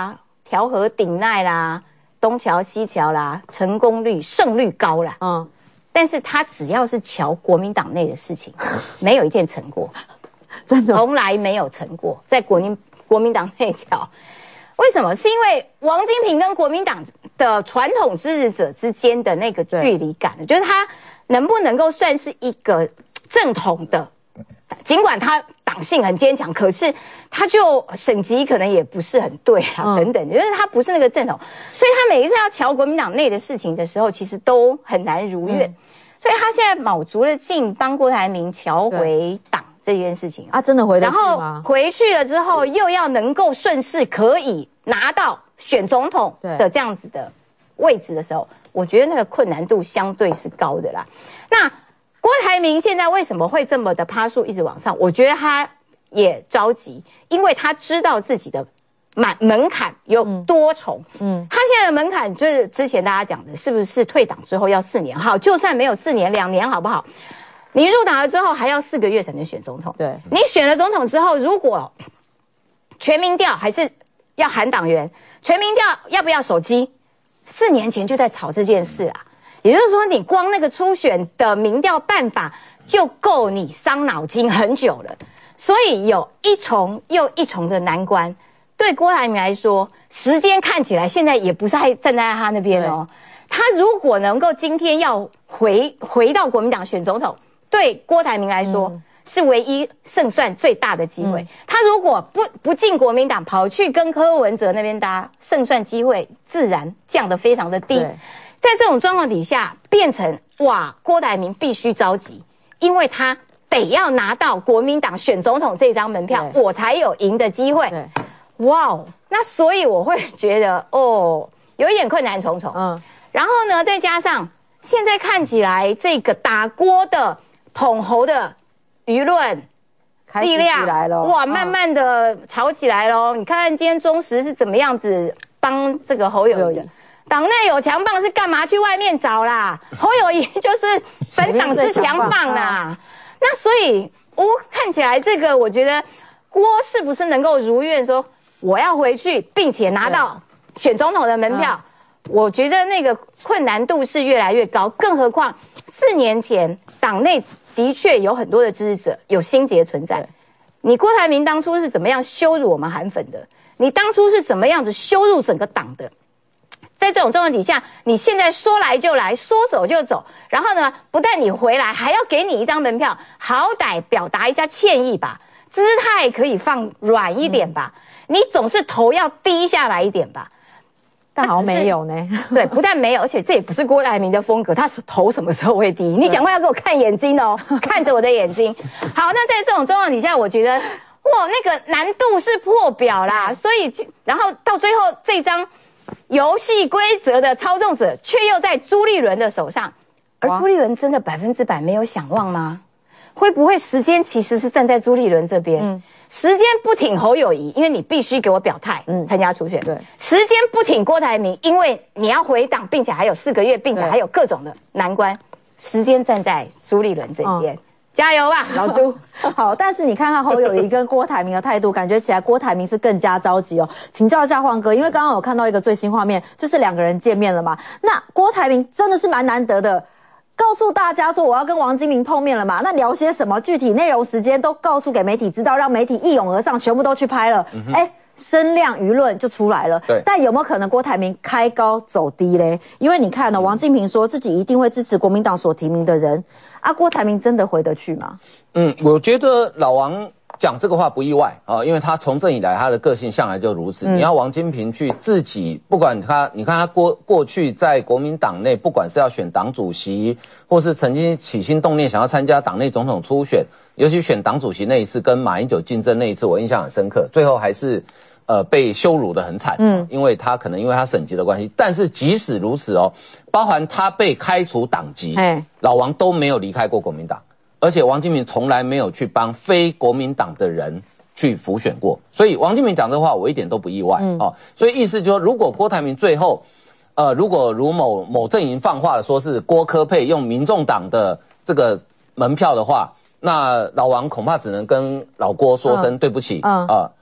调和顶奈啦、东桥西桥啦，成功率胜率高啦。嗯，但是他只要是瞧国民党内的事情，没有一件成过，真的从来没有成过，在国民国民党内瞧。为什么？是因为王金平跟国民党的传统支持者之间的那个距离感，就是他能不能够算是一个正统的，尽管他党性很坚强，可是他就省级可能也不是很对啊，嗯、等等，就是他不是那个正统，所以他每一次要瞧国民党内的事情的时候，其实都很难如愿。嗯、所以他现在卯足了劲帮郭台铭瞧回党。这件事情啊，真的回得去吗？ 然后回去了之后，又要能够顺势可以拿到选总统的这样子的位置的时候，我觉得那个困难度相对是高的啦。那郭台铭现在为什么会这么的趴数一直往上？我觉得他也着急，因为他知道自己的满门槛有多重。嗯，他现在的门槛就是之前大家讲的，是不是退党之后要四年？好，就算没有四年，两年好不好？你入党了之后还要四个月才能选总统。对，你选了总统之后，如果全民调还是要喊党员，全民调要不要手机？四年前就在吵这件事啊。也就是说，你光那个初选的民调办法就够你伤脑筋很久了。所以有一重又一重的难关，对郭台铭来说，时间看起来现在也不是还站在他那边哦。他如果能够今天要回回到国民党选总统，对郭台铭来说、嗯、是唯一胜算最大的机会。嗯、他如果不不进国民党，跑去跟柯文哲那边搭，胜算机会自然降得非常的低。在这种状况底下，变成哇，郭台铭必须着急，因为他得要拿到国民党选总统这张门票，我才有赢的机会。哇哦，那所以我会觉得哦，有一点困难重重。嗯，然后呢，再加上现在看起来这个打郭的。捧侯的舆论力量哇，慢慢的吵起来咯。你看看今天中时是怎么样子帮这个侯友宜，党内有强棒是干嘛去外面找啦？侯友宜就是本党之强棒啦。那所以我、哦、看起来这个，我觉得郭是不是能够如愿说我要回去，并且拿到选总统的门票？我觉得那个困难度是越来越高，更何况四年前党内的确有很多的支持者有心结存在。你郭台铭当初是怎么样羞辱我们韩粉的？你当初是怎么样子羞辱整个党的？在这种状况底下，你现在说来就来，说走就走，然后呢，不但你回来，还要给你一张门票，好歹表达一下歉意吧，姿态可以放软一点吧，嗯、你总是头要低下来一点吧。 但好像没有呢。 对，不但没有，而且这也不是郭台铭的风格。他头什么时候会低？你讲话要给我看眼睛哦，看着我的眼睛。好，那在这种状况底下，我觉得哇，那个难度是破表啦。所以，然后到最后这张游戏规则的操纵者却又在朱立伦的手上，而朱立伦真的百分之百没有想望吗？会不会时间其实是站在朱立伦这边？嗯，时间不挺侯友宜，因为你必须给我表态，嗯，参加初选。对，时间不挺郭台铭，因为你要回党，并且还有四个月，并且还有各种的难关。时间站在朱立伦这边，嗯、加油吧，老朱！ 好，但是你看看侯友宜跟郭台铭的态度，感觉起来郭台铭是更加着急哦。请教一下晃哥，因为刚刚有看到一个最新画面，就是两个人见面了嘛。那郭台铭真的是蛮难得的。告诉大家说我要跟王金平碰面了嘛？那聊些什么？具体内容、时间都告诉给媒体知道，让媒体一涌而上，全部都去拍了。哎、嗯，声量舆论就出来了。对，但有没有可能郭台铭开高走低嘞？因为你看呢、哦，王金平说自己一定会支持国民党所提名的人，啊，郭台铭真的回得去吗？ 嗯，我觉得老王讲这个话不意外啊，因为他从政以来他的个性向来就如此。嗯、你要王金平去自己，不管他，你看他过过去在国民党内，不管是要选党主席，或是曾经起心动念想要参加党内总统初选，尤其选党主席那一次跟马英九竞争那一次，我印象很深刻，最后还是呃被羞辱得很惨。嗯，因为他可能因为他省级的关系，但是即使如此哦，包含他被开除党籍，老王都没有离开过国民党。而且王金平从来没有去帮非国民党的人去辅选过，所以王金平讲这话我一点都不意外、嗯、哦。所以意思就是说，如果郭台铭最后，呃，如果如某某阵营放话了，说是郭柯配用民众党的这个门票的话，那老王恐怕只能跟老郭说声对不起，嗯啊、呃，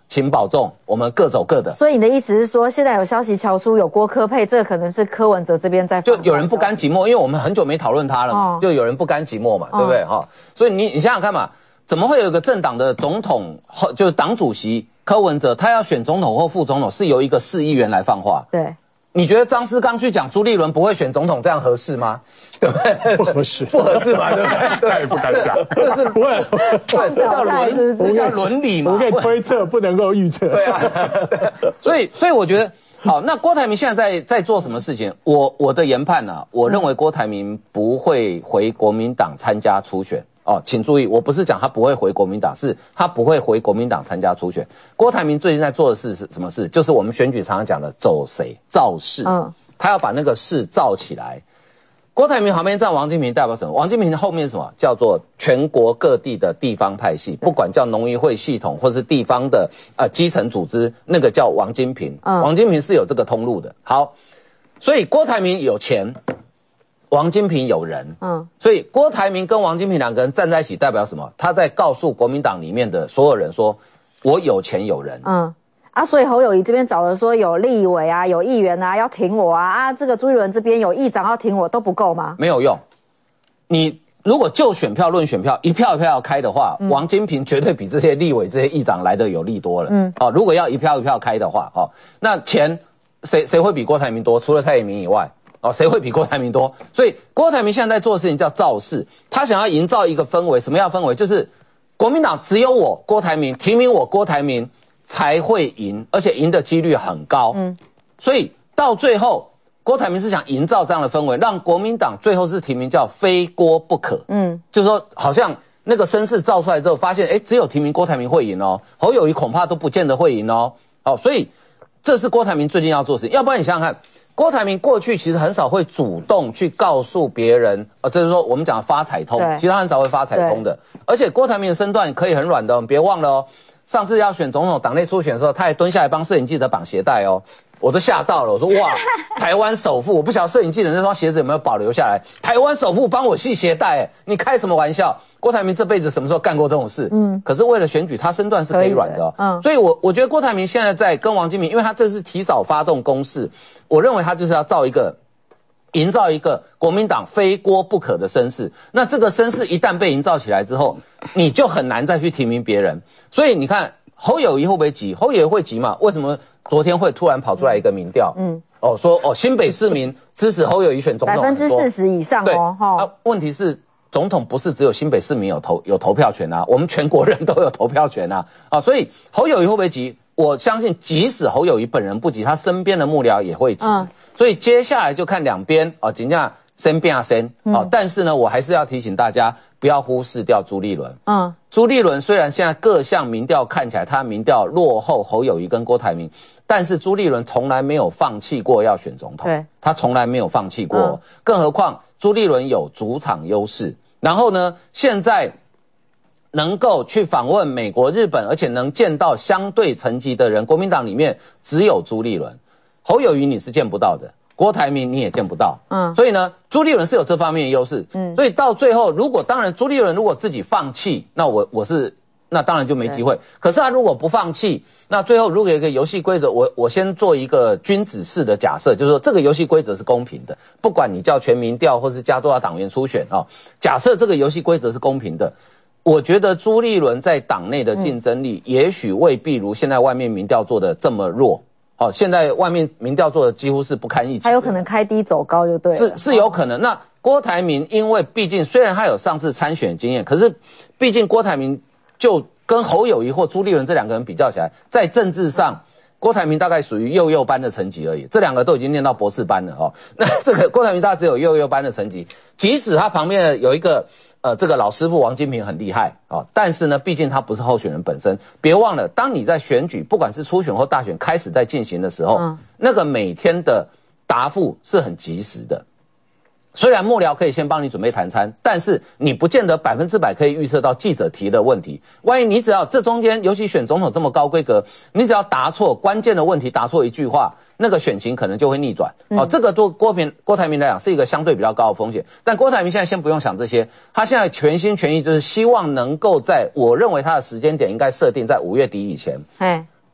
请保重，我们各走各的。 所以你的意思是说，现在有消息传出有郭柯配，这个可能是柯文哲这边在就有人不甘寂寞，因为我们很久没讨论他了嘛，哦、就有人不甘寂寞嘛，哦、对不对？哈、哦，所以你你想想看嘛，怎么会有一个政党的总统，就是党主席柯文哲，他要选总统或副总统，是由一个市议员来放话？ 对。 你觉得张思刚去讲朱立伦不会选总统，这样合适吗？对不对？ 不合适， 不合适嘛，对不对？ 他也不敢讲， 这是不会，对，这叫伦，这叫伦理嘛。 我可以推测，不能够预测。 对啊，所以，所以我觉得，好，那郭台铭现在在在做什么事情？我我的研判呢、啊，我认为郭台铭不会回国民党参加初选。哦，请注意，我不是讲他不会回国民党，是他不会回国民党参加初选。郭台铭最近在做的事是什么事？就是我们选举常常讲的走谁造势，嗯，他要把那个势造起来。郭台铭旁边站王金平，代表什么？王金平的后面是什么？叫做全国各地的地方派系，不管叫农渔会系统，或是地方的呃基层组织，那个叫王金平。嗯，王金平是有这个通路的。好，所以郭台铭有钱。王金平有人，嗯，所以郭台铭跟王金平两个人站在一起，代表什么？他在告诉国民党里面的所有人说，我有钱有人， 嗯，啊，所以侯友宜这边找了说有立委啊，有议员啊要挺我啊，啊，这个朱立伦这边有议长要挺我，都不够吗？ 没有用，你如果就选票论选票，一票一票要开的话，嗯、王金平绝对比这些立委、这些议长来的有利多了，嗯，哦，如果要一票一票开的话，哦，那钱谁谁会比郭台铭多？除了蔡英文以外。哦，谁会比郭台铭多？所以郭台铭现在在做的事情叫造势，他想要营造一个氛围，什么样的氛围？就是国民党只有我郭台铭提名我郭台铭才会赢，而且赢的几率很高。嗯，所以到最后，郭台铭是想营造这样的氛围，让国民党最后是提名叫非郭不可。嗯，就是说好像那个声势造出来之后，发现哎，只有提名郭台铭会赢哦，侯友宜恐怕都不见得会赢哦。哦，所以这是郭台铭最近要做的事情，要不然你想想看。郭台铭过去其实很少会主动去告诉别人，呃，就是说我们讲发彩通，其实他很少会发彩通的。而且郭台铭的身段可以很软的，别忘了哦，上次要选总统党内初选的时候，他还蹲下来帮摄影记者绑鞋带哦，我都吓到了，我说哇，台湾首富，我不晓得摄影记者那双鞋子有没有保留下来，台湾首富帮我系鞋带，哎，你开什么玩笑？郭台铭这辈子什么时候干过这种事？嗯，可是为了选举，他身段是可以软的、哦，嗯，所以我我觉得郭台铭现在在跟王金平，因为他这是提早发动攻势，我认为他就是要造一个，营造一个国民党非郭不可的声势。那这个声势一旦被营造起来之后，你就很难再去提名别人。所以你看侯友宜会不会急？侯友宜会急嘛？为什么昨天会突然跑出来一个民调？嗯，哦，说哦新北市民支持侯友宜选总统百分之四十以上哦。 对，啊，问题是。总统不是只有新北市民有投有投票权啊，我们全国人都有投票权啊，啊，所以侯友宜会不会急？我相信，即使侯友宜本人不急，他身边的幕僚也会急。嗯，所以接下来就看两边啊，尽量先变先啊。但是呢，我还是要提醒大家，不要忽视掉朱立伦。嗯，朱立伦虽然现在各项民调看起来他民调落后侯友宜跟郭台铭，但是朱立伦从来没有放弃过要选总统。对，他从来没有放弃过，嗯、更何况。朱立伦有主场优势，然后呢，现在能够去访问美国、日本，而且能见到相对层级的人，国民党里面只有朱立伦，侯友宜你是见不到的，郭台铭你也见不到，嗯，所以呢，朱立伦是有这方面的优势，嗯，所以到最后，如果当然朱立伦如果自己放弃，那我我是。那当然就没机会。可是他如果不放弃，那最后如果有一个游戏规则，我我先做一个君子式的假设，就是说这个游戏规则是公平的，不管你叫全民调或是加多少党员初选啊、哦，假设这个游戏规则是公平的，我觉得朱立伦在党内的竞争力，嗯、也许未必如现在外面民调做的这么弱。好、哦，现在外面民调做的几乎是不堪一击， 他有可能开低走高就对了， 是是有可能。那郭台铭因为毕竟虽然他有上次参选经验，可是毕竟郭台铭。就跟侯友宜或朱立伦这两个人比较起来，在政治上，郭台铭大概属于幼幼班的层级而已。这两个都已经念到博士班了哦。那这个郭台铭大概只有幼幼班的层级，即使他旁边有一个呃这个老师傅王金平很厉害啊、哦，但是呢，毕竟他不是候选人本身。别忘了，当你在选举，不管是初选或大选开始在进行的时候，嗯、那个每天的答复是很及时的。虽然幕僚可以先帮你准备谈餐，但是你不见得百分之百可以预测到记者提的问题。万一你只要这中间，尤其选总统这么高规格，你只要答错关键的问题，答错一句话，那个选情可能就会逆转。嗯、哦，这个对郭平郭台铭来讲是一个相对比较高的风险。但郭台铭现在先不用想这些，他现在全心全意就是希望能够在我认为他的时间点应该设定在五月底以前。哎。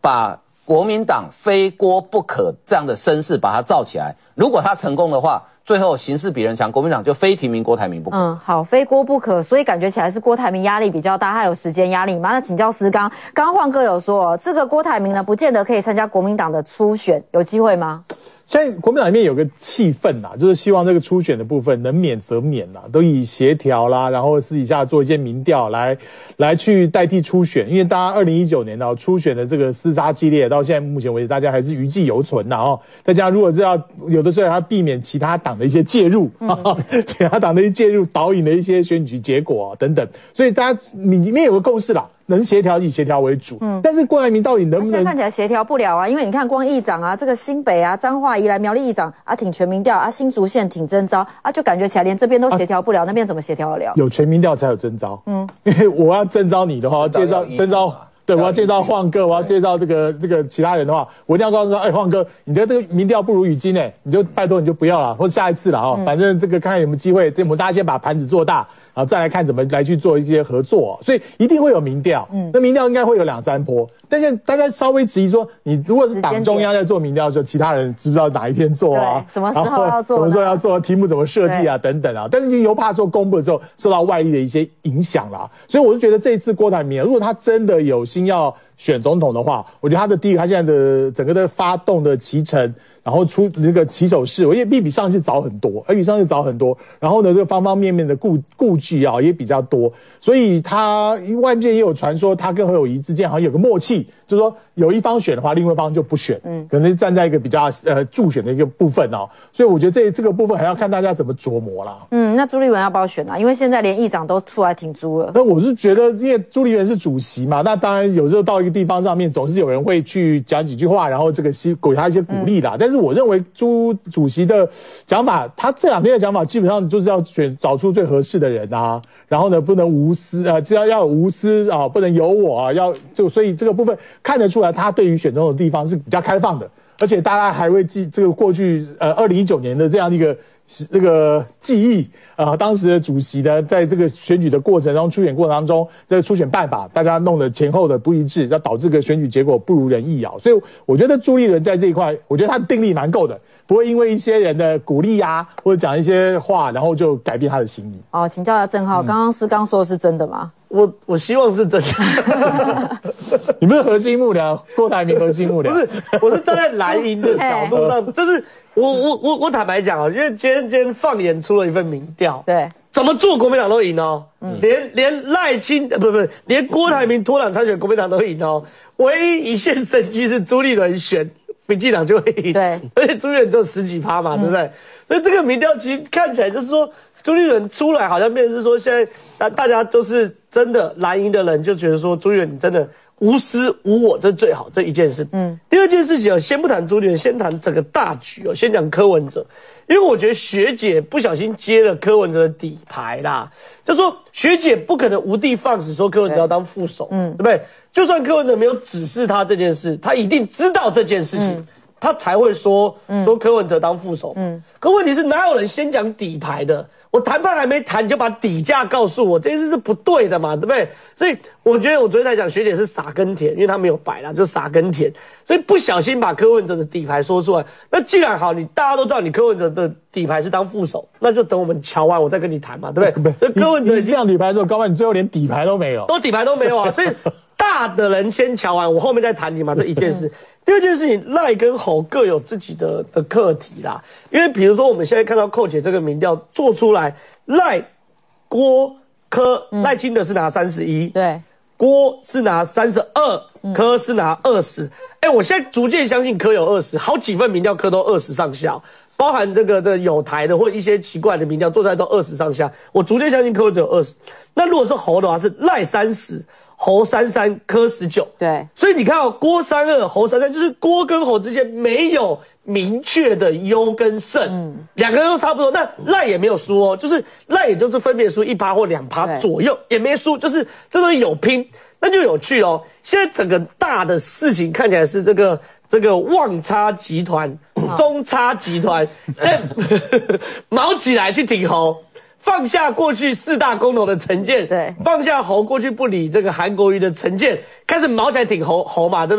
把国民党非郭不可这样的声势把它造起来。如果他成功的话，最后形势比人强，国民党就非提名郭台铭不可。 嗯，好，非郭不可，所以感觉起来是郭台铭压力比较大，他有时间压力嘛？那请教思刚，刚刚晃哥有说，这个郭台铭呢，不见得可以参加国民党的初选，有机会吗？ 现在国民党里面有个气氛呐，就是希望这个初选的部分能免则免呐，都以协调啦，然后私底下做一些民调来来去代替初选，因为大家二零一九年呢初选的这个厮杀激烈，到现在目前为止大家还是余悸犹存呐哦。大家如果是要有的时候要避免其他党的一些介入，嗯、其他党的一些介入导引的一些选举结果、啊、等等，所以大家里面有个共识啦。能协调以协调为主，嗯，但是郭台铭到底能不能？现在看起来协调不了啊，因为你看光议长啊，这个新北啊、彰化、宜兰、苗栗议长啊挺全民调啊，新竹县挺征召啊，就感觉起来连这边都协调不了，啊、那边怎么协调得了？ 有全民调才有征召，嗯，因为我要征召你的话，介绍征召。对，我要介绍晃哥，我要介绍这个这个其他人的话，我一定要告诉他，哎，晃哥，你的这个民调不如语金诶，你就拜托你就不要了，或者下一次了哦，嗯、反正这个看看有没有机会，我们大家先把盘子做大，然后再来看怎么来去做一些合作、哦，所以一定会有民调，嗯，那民调应该会有两三波，但是大家稍微质疑说，你如果是党中央在做民调的时候，其他人知不知道哪一天做啊？ 什么时候要做？ 什么时候要做？题目怎么设计啊？等等啊，但是你又怕说公布了之后受到外力的一些影响啦，所以我就觉得这一次郭台铭，如果他真的有心要选总统的话，我觉得他的第一个，他现在的整个的发动的期程，然后出那个起手式，我也比比上次早很多，而比上次早很多。然后呢，这个方方面面的顾顾忌啊也比较多，所以他外界也有传说，他跟侯友宜之间好像有个默契，就是说有一方选的话，另外一方就不选，嗯，可能是站在一个比较呃助选的一个部分哦。所以我觉得这这个部分还要看大家怎么琢磨啦。 嗯，那朱立伦要不要选啊？因为现在连议长都出来挺朱了。 那我是觉得，因为朱立伦是主席嘛，那当然有时候到一个地方上面，总是有人会去讲几句话，然后这个给他一些鼓励啦。嗯、但是我认为朱主席的讲法，他这两天的讲法基本上就是要选找出最合适的人啊，然后呢不能无私啊，只要要有无私啊，不能有我啊，要就所以这个部分看得出来，他对于选中的地方是比较开放的，而且大家还会记这个过去呃二零一九年的这样一个。这个记忆啊、呃，当时的主席呢，在这个选举的过程中，初选过程当中，这个初选办法大家弄得前后的不一致，要导致这个选举结果不如人意啊。所以我觉得朱立伦在这一块，我觉得他的定力蛮够的，不会因为一些人的鼓励啊，或者讲一些话，然后就改变他的心意。 哦，请教一下郑浩，刚刚思刚说的是真的吗？ 我我希望是真的。 你不是核心幕僚，郭台铭核心幕僚， 不是，我是站在蓝营的角度上，就是我我我我坦白讲啊，因为今天今天放眼出了一份民调， 对， 怎么做国民党都赢哦，嗯、连连赖清呃不不连郭台铭脱党参选，国民党都赢哦，唯一一线生机是朱立伦选民进党就会赢， 对， 而且朱立伦只有十几趴嘛，嗯、对不对？所以这个民调其实看起来就是说。朱立伦出来好像变成是说，现在大大家都是真的蓝营的人就觉得说，朱立伦你真的无私无我，这是最好这一件事。嗯，第二件事情哦，先不谈朱立伦，先谈整个大局哦，先讲柯文哲，因为我觉得学姐不小心接了柯文哲的底牌啦，就说学姐不可能无的放矢说柯文哲要当副手，嗯，对不对？就算柯文哲没有指示他这件事，他一定知道这件事情。嗯他才会说说柯文哲当副手，嗯，可问题是哪有人先讲底牌的？我谈判还没谈，你就把底价告诉我，这件事是不对的嘛，对不对？所以我觉得我昨天在讲学姐是傻跟甜，因为她没有摆啦，就傻跟甜，所以不小心把柯文哲的底牌说出来。那既然好，你大家都知道你柯文哲的底牌是当副手，那就等我们瞧完我再跟你谈嘛，对不对？所以柯文哲你这样底牌之后，高万你最后连底牌都没有， 都底牌都没有啊，所以大的人先瞧完，我后面再谈你嘛，这一件事。第二件事情，赖跟侯各有自己的的课题啦。因为比如说我们现在看到寇姐这个民调做出来，赖、郭、柯，赖清德是拿三十一， 对， 郭是拿三十二，柯是拿二十。哎，我现在逐渐相信柯有二十，好几份民调柯都二十上下，包含这个这个有台的或一些奇怪的民调做出来都二十上下。我逐渐相信柯只有二十。那如果是侯的话，是赖三十。侯三三柯十九， 对， 所以你看哦，郭三二侯三三，就是郭跟侯之间没有明确的优跟胜，嗯，两个人都差不多。那赖也没有输哦，就是赖也就是分别输一趴或两趴左右，也没输，就是这东西有拼，那就有趣哦。现在整个大的事情看起来是这个这个旺差集团、中差集团，毛起来去挺侯。放下过去四大公投的成见， 对， 放下侯过去不理这个韩国瑜的成见，开始毛起来挺侯侯嘛，对不对？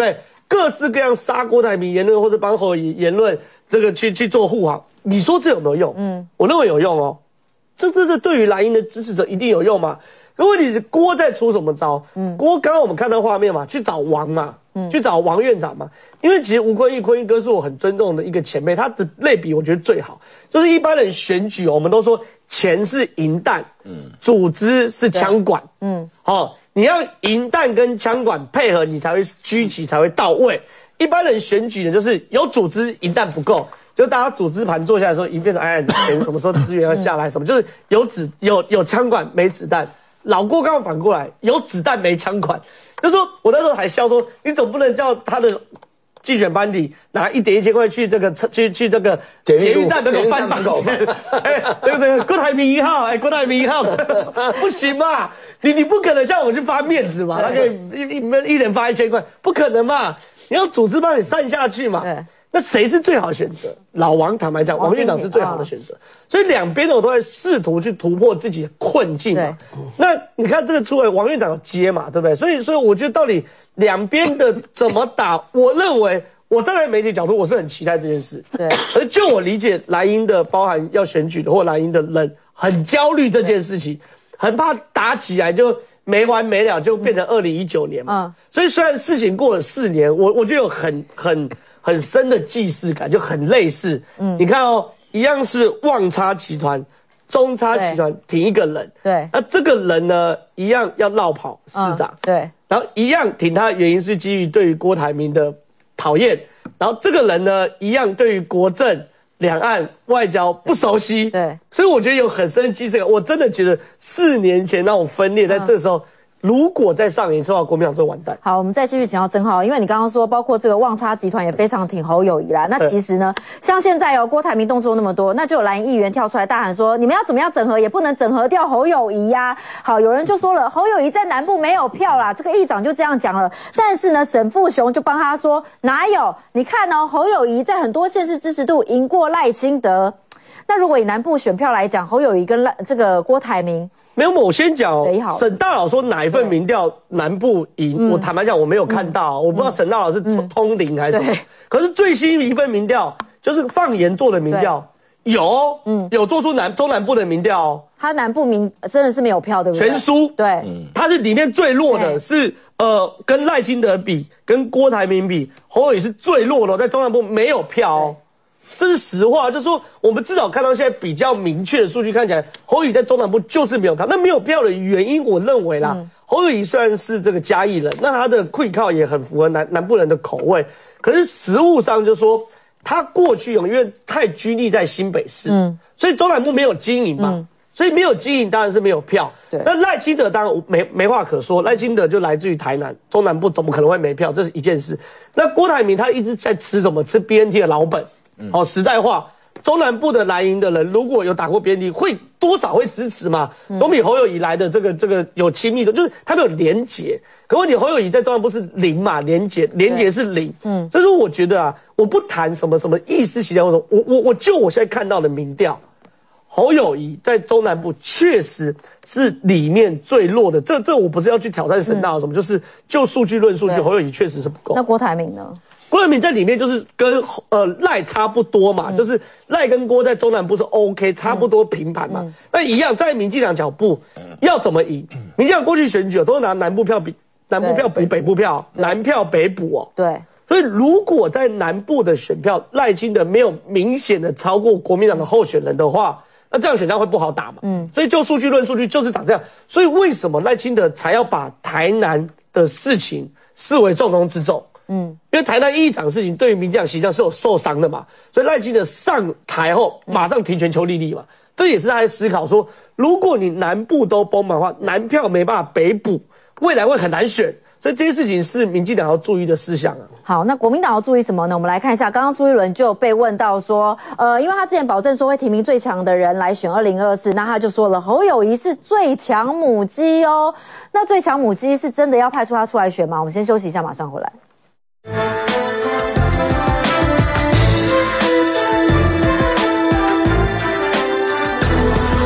各式各样杀郭台铭言论或者帮侯友宜言论，这个去去做护航，你说这有没有用？嗯，我认为有用哦。这这是对于蓝营的支持者一定有用嘛？可问题是郭在出什么招？嗯，郭刚刚我们看到画面嘛，去找王嘛，嗯，去找王院长嘛。因为其实吴坤玉坤玉哥是我很尊重的一个前辈，他的类比我觉得最好，就是一般人选举，我们都说钱是银弹，嗯，组织是枪管，嗯，哦，你要银弹跟枪管配合，你才会狙击才会到位。一般人选举呢，就是有组织，银弹不够。就大家组织盘坐下来的时候，一变成哎，钱什么时候资源要下来什么，就是有子有有枪管没子弹。老郭刚好反过来，有子弹没枪管。就说我那时候还笑说，你总不能叫他的竞选班底拿一点一千块去这个去去这个捷运站门口翻榜口，哎，对不对？郭台铭一号，哎，郭台铭一号，不行嘛？你你不可能像我去发面子嘛？他可以一一一人发一千块，不可能嘛？你要组织帮你散下去嘛？那谁是最好的选择？老王坦白讲，王院长是最好的选择。所以两边我都在试图去突破自己的困境嘛。那你看这个出来，王院长有接嘛，对不对？所以，所以我觉得到底两边的怎么打，我认为我站在媒体角度，我是很期待这件事。对。而就我理解，蓝营的包含要选举的或蓝营的人很焦虑这件事情，很怕打起来就没完没了，就变成二零一九年嘛。嗯。所以虽然事情过了四年，我我觉得有很很。很深的既视感，就很类似。嗯，你看哦，一样是旺差集团、中差集团挺一个人，对，那这个人呢，一样要落跑市长，嗯、对，然后一样挺他的原因是基于对于郭台铭的讨厌，然后这个人呢，一样对于国政、两岸外交不熟悉，对，所以我觉得有很深的既视感。我真的觉得四年前那种分裂，在这时候。嗯如果再上演一次的话，国民党就完蛋。 好，我们再继续请教曾浩，因为你刚刚说，包括这个旺差集团也非常挺侯友宜啦。那其实呢，像现在哦，郭台铭动作那么多，那就有蓝营议员跳出来大喊说，你们要怎么样整合，也不能整合掉侯友宜呀。好，有人就说了，侯友宜在南部没有票啦，这个议长就这样讲了。但是呢，沈富雄就帮他说，哪有？你看哦，侯友宜在很多县市支持度赢过赖清德。那如果以南部选票来讲，侯友宜跟赖这个郭台铭。 没有，我先讲哦。沈大佬说哪一份民调南部赢？嗯、我坦白讲，我没有看到，嗯、我不知道沈大佬是通灵还是什么。可是最新一份民调就是放言做的民调，有，嗯，有做出南中南部的民调哦。 他南部民真的是没有票，对不对？ 全输。 对， 嗯，他是里面最弱的，是呃跟赖清德比，跟郭台铭比，侯友宜是最弱的，在中南部没有票哦。这是实话，就是说，我们至少看到现在比较明确的数据，看起来侯友宜在中南部就是没有票。那没有票的原因，我认为啦，嗯、侯友宜虽然是这个嘉义人，那他的会靠也很符合南南部人的口味，可是实务上就说他过去因为太拘泥在新北市，嗯，所以中南部没有经营嘛，嗯、所以没有经营当然是没有票。对，那赖清德当然没没话可说，赖清德就来自于台南，中南部怎么可能会没票？这是一件事。那郭台铭他一直在吃什么？吃 B N T 的老本。哦，时代化，中南部的蓝营的人如果有打过 B N T， 会多少会支持嘛？总比侯友宜来的这个这个有亲密的，就是他们有连结。可问题侯友宜在中南部是零嘛，连结连结是零。嗯，所以说我觉得啊，我不谈什么什么意识形态，我我我我就我现在看到的民调，侯友宜在中南部确实是里面最弱的。这这我不是要去挑战沈大佬什么，嗯、就是就数据论数据，侯友宜确实是不够。 那郭台铭呢？ 郭台铭在里面就是跟呃赖差不多嘛，嗯、就是赖跟郭在中南部是 OK， 差不多平盘嘛。嗯、那一样在民进党脚步要怎么赢？民进党过去选举都是拿南部票比南部票补北部票，南票北补哦。 对， 所以如果在南部的选票赖清德没有明显的超过国民党的候选人的话，那这样选战会不好打嘛。嗯，所以就数据论数据就是长这样。所以为什么赖清德才要把台南的事情视为重中之重？嗯，因为台南议长事情对于民进党形象是有受伤的嘛，所以赖清德上台后马上停权邱丽丽嘛，这也是他在思考说，如果你南部都崩满的话，南票没办法北补，未来会很难选，所以这些事情是民进党要注意的事项啊。 好，那国民党要注意什么呢？我们来看一下，刚刚朱一伦就被问到说，呃，因为他之前保证说会提名最强的人来选二零二四，那他就说了，侯友宜是最强母鸡哦。那最强母鸡是真的要派出他出来选吗？我们先休息一下，马上回来。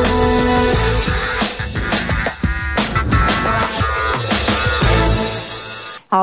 好，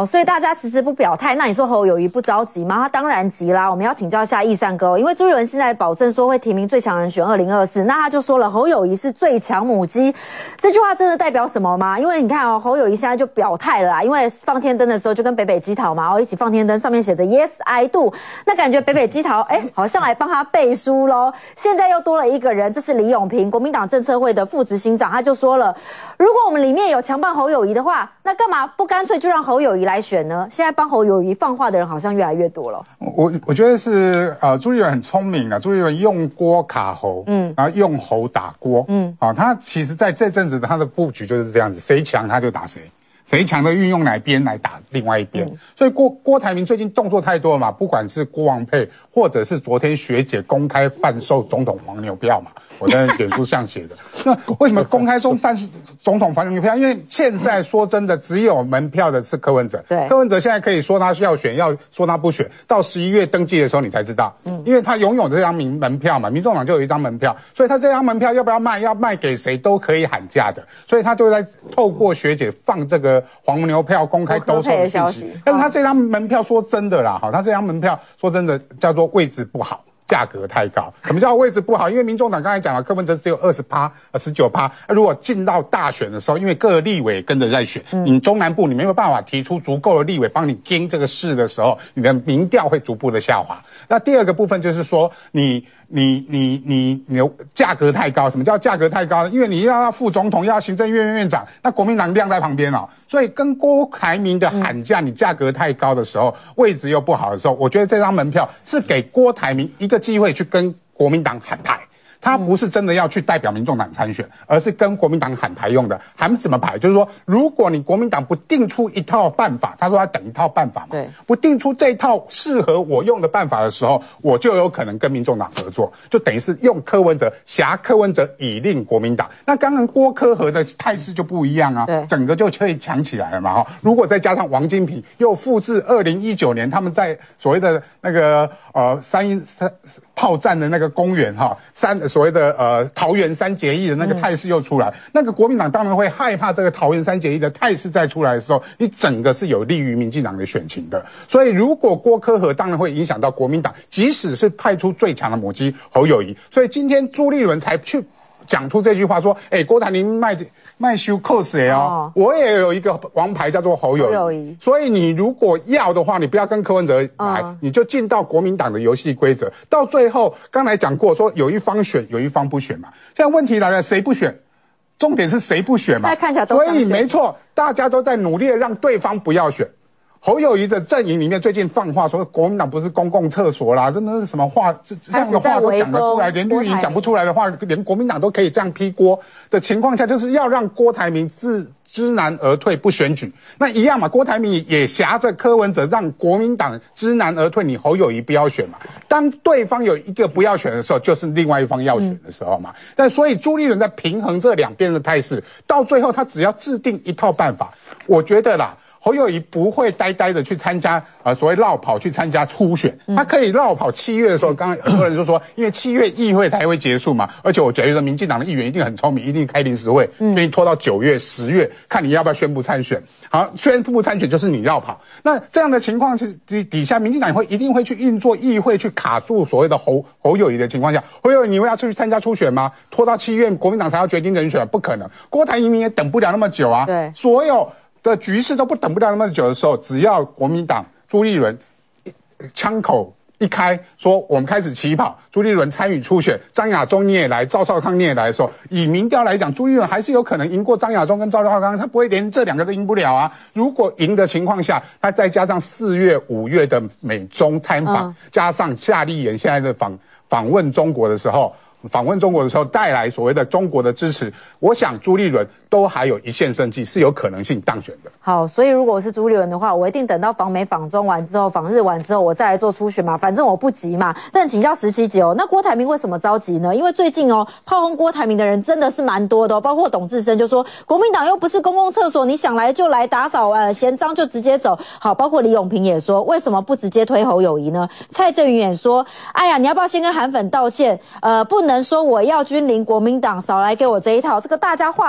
所以大家迟迟不表态，那你说侯友宜不着急吗？他当然急啦。我们要请教一下易善哥，因为朱立伦现在保证说会提名最强人选二零二四，那他就说了侯友宜是最强母鸡，这句话真的代表什么吗？因为你看哦，侯友宜现在就表态了啦，因为放天灯的时候就跟北北基桃嘛，哦一起放天灯，上面写着 Yes I do， 那感觉北北基桃哎好像来帮他背书咯。现在又多了一个人，这是李永平，国民党政策会的副执行长，他就说了，如果我们里面有强棒侯友宜的话，那干嘛不干脆就让侯友宜来选呢？现在帮侯友宜放话的人好像越来越多了。 我我觉得是呃，朱立伦很聪明啊，朱立伦用锅卡侯，嗯，然后用侯打锅，嗯，啊、哦，他其实在这阵子他的布局就是这样子，谁强他就打谁。谁强的运用哪边来打另外一边，嗯、所以郭郭台铭最近动作太多了嘛，不管是郭王配，或者是昨天学姐公开贩售总统黄牛票嘛，我在脸书上写的。那为什么公开中贩总统黄牛票？因为现在说真的，只有门票的是柯文哲，对，柯文哲现在可以说他要选，要说他不选，到十一月登记的时候你才知道，嗯，因为他拥有这张名门票嘛，民众党就有一张门票，所以他这张门票要不要卖，要卖给谁都可以喊价的，所以他就在透过学姐放这个黄牛票公开兜售的消息，但是他这张门票说真的啦，哈，他这张门票说真的叫做位置不好，价格太高。什么叫位置不好？因为民众党刚才讲了，柯文哲只有二十趴、呃十九趴，如果进到大选的时候，因为各个立委跟着在选，嗯、你中南部你没有办法提出足够的立委帮你盯这个事的时候，你的民调会逐步的下滑。那第二个部分就是说，你。你你你你的价格太高，什么叫价格太高呢？因为你要副总统，要行政院院长，那国民党晾在旁边哦，所以跟郭台铭的喊价，你价格太高的时候，位置又不好的时候，我觉得这张门票是给郭台铭一个机会去跟国民党喊牌。他不是真的要去代表民众党参选，而是跟国民党喊牌用的。喊怎么牌？就是说，如果你国民党不定出一套办法，他说他等一套办法嘛，对，不定出这套适合我用的办法的时候，我就有可能跟民众党合作，就等于是用柯文哲挟柯文哲以令国民党。那刚刚郭柯合的态势就不一样啊，对，整个就可以强起来了嘛哈。如果再加上王金平又复制二零一九年他们在所谓的那个呃三一三炮战的那个公园哈三。所谓的呃桃园三结义的那个态势又出来，嗯、那个国民党当然会害怕这个桃园三结义的态势再出来的时候，你整个是有利于民进党的选情的。所以如果郭柯合当然会影响到国民党，即使是派出最强的母鸡侯友宜，所以今天朱立伦才去讲出这句话说，哎、欸，郭台铭卖卖修 cos 哎哦，我也有一个王牌叫做侯友宜，友宜所以你如果要的话，你不要跟柯文哲来，嗯、你就进到国民党的游戏规则。到最后，刚才讲过说有一方选，有一方不选嘛。现在问题来了，谁不选？重点是谁不选嘛？看起来都所以没错，大家都在努力的让对方不要选。侯友宜的阵营里面最近放话说国民党不是公共厕所啦，真的是什么话这样的话都讲得出来，连绿营讲不出来的话，连国民党都可以这样批锅的情况下，就是要让郭台铭知知难而退，不选举。那一样嘛，郭台铭也挟着柯文哲让国民党知难而退，你侯友宜不要选嘛。当对方有一个不要选的时候，就是另外一方要选的时候嘛。嗯、但所以朱立伦在平衡这两边的态势，到最后他只要制定一套办法，我觉得啦。侯友宜不会呆呆的去参加呃所谓绕跑去参加初选，他可以绕跑七月的时候，刚刚很多人就说，因为七月议会才会结束嘛，而且我觉得民进党的议员一定很聪明，一定开临时会，给你拖到九月、十月，看你要不要宣布参选。好，宣布参选就是你绕跑。那这样的情况是底下，民进党会一定会去运作议会去卡住所谓的侯侯友宜的情况下，侯友宜你会要去参加初选吗？拖到七月，国民党才要决定人选，不可能。郭台铭也等不了那么久啊。对，所有的局势都不等不了那么久的时候，只要国民党朱立伦枪口一开，说我们开始起跑，朱立伦参与初选，张亚中你也来，赵少康你也来的时候，以民调来讲，朱立伦还是有可能赢过张亚中跟赵少康，他不会连这两个都赢不了啊。如果赢的情况下，他再加上四月、五月的美中参访，嗯、加上夏立言现在的访访问中国的时候。访问中国的时候带来所谓的中国的支持，我想朱立伦都还有一线生机，是有可能性当选的。 好，所以如果我是朱立伦的话，我一定等到访美、访中完之后，访日完之后，我再来做初选嘛，反正我不急嘛。但请教十七姐哦，那郭台铭为什么着急呢？因为最近哦，炮轰郭台铭的人真的是蛮多的哦，包括董志生就说国民党又不是公共厕所，你想来就来打扫，呃，嫌脏就直接走。好，包括李永平也说，为什么不直接推侯友宜呢？蔡正元也说，哎呀，你要不要先跟韩粉道歉？呃，不能说我要君临国民党，少来给我这一套。这个大家话都讲得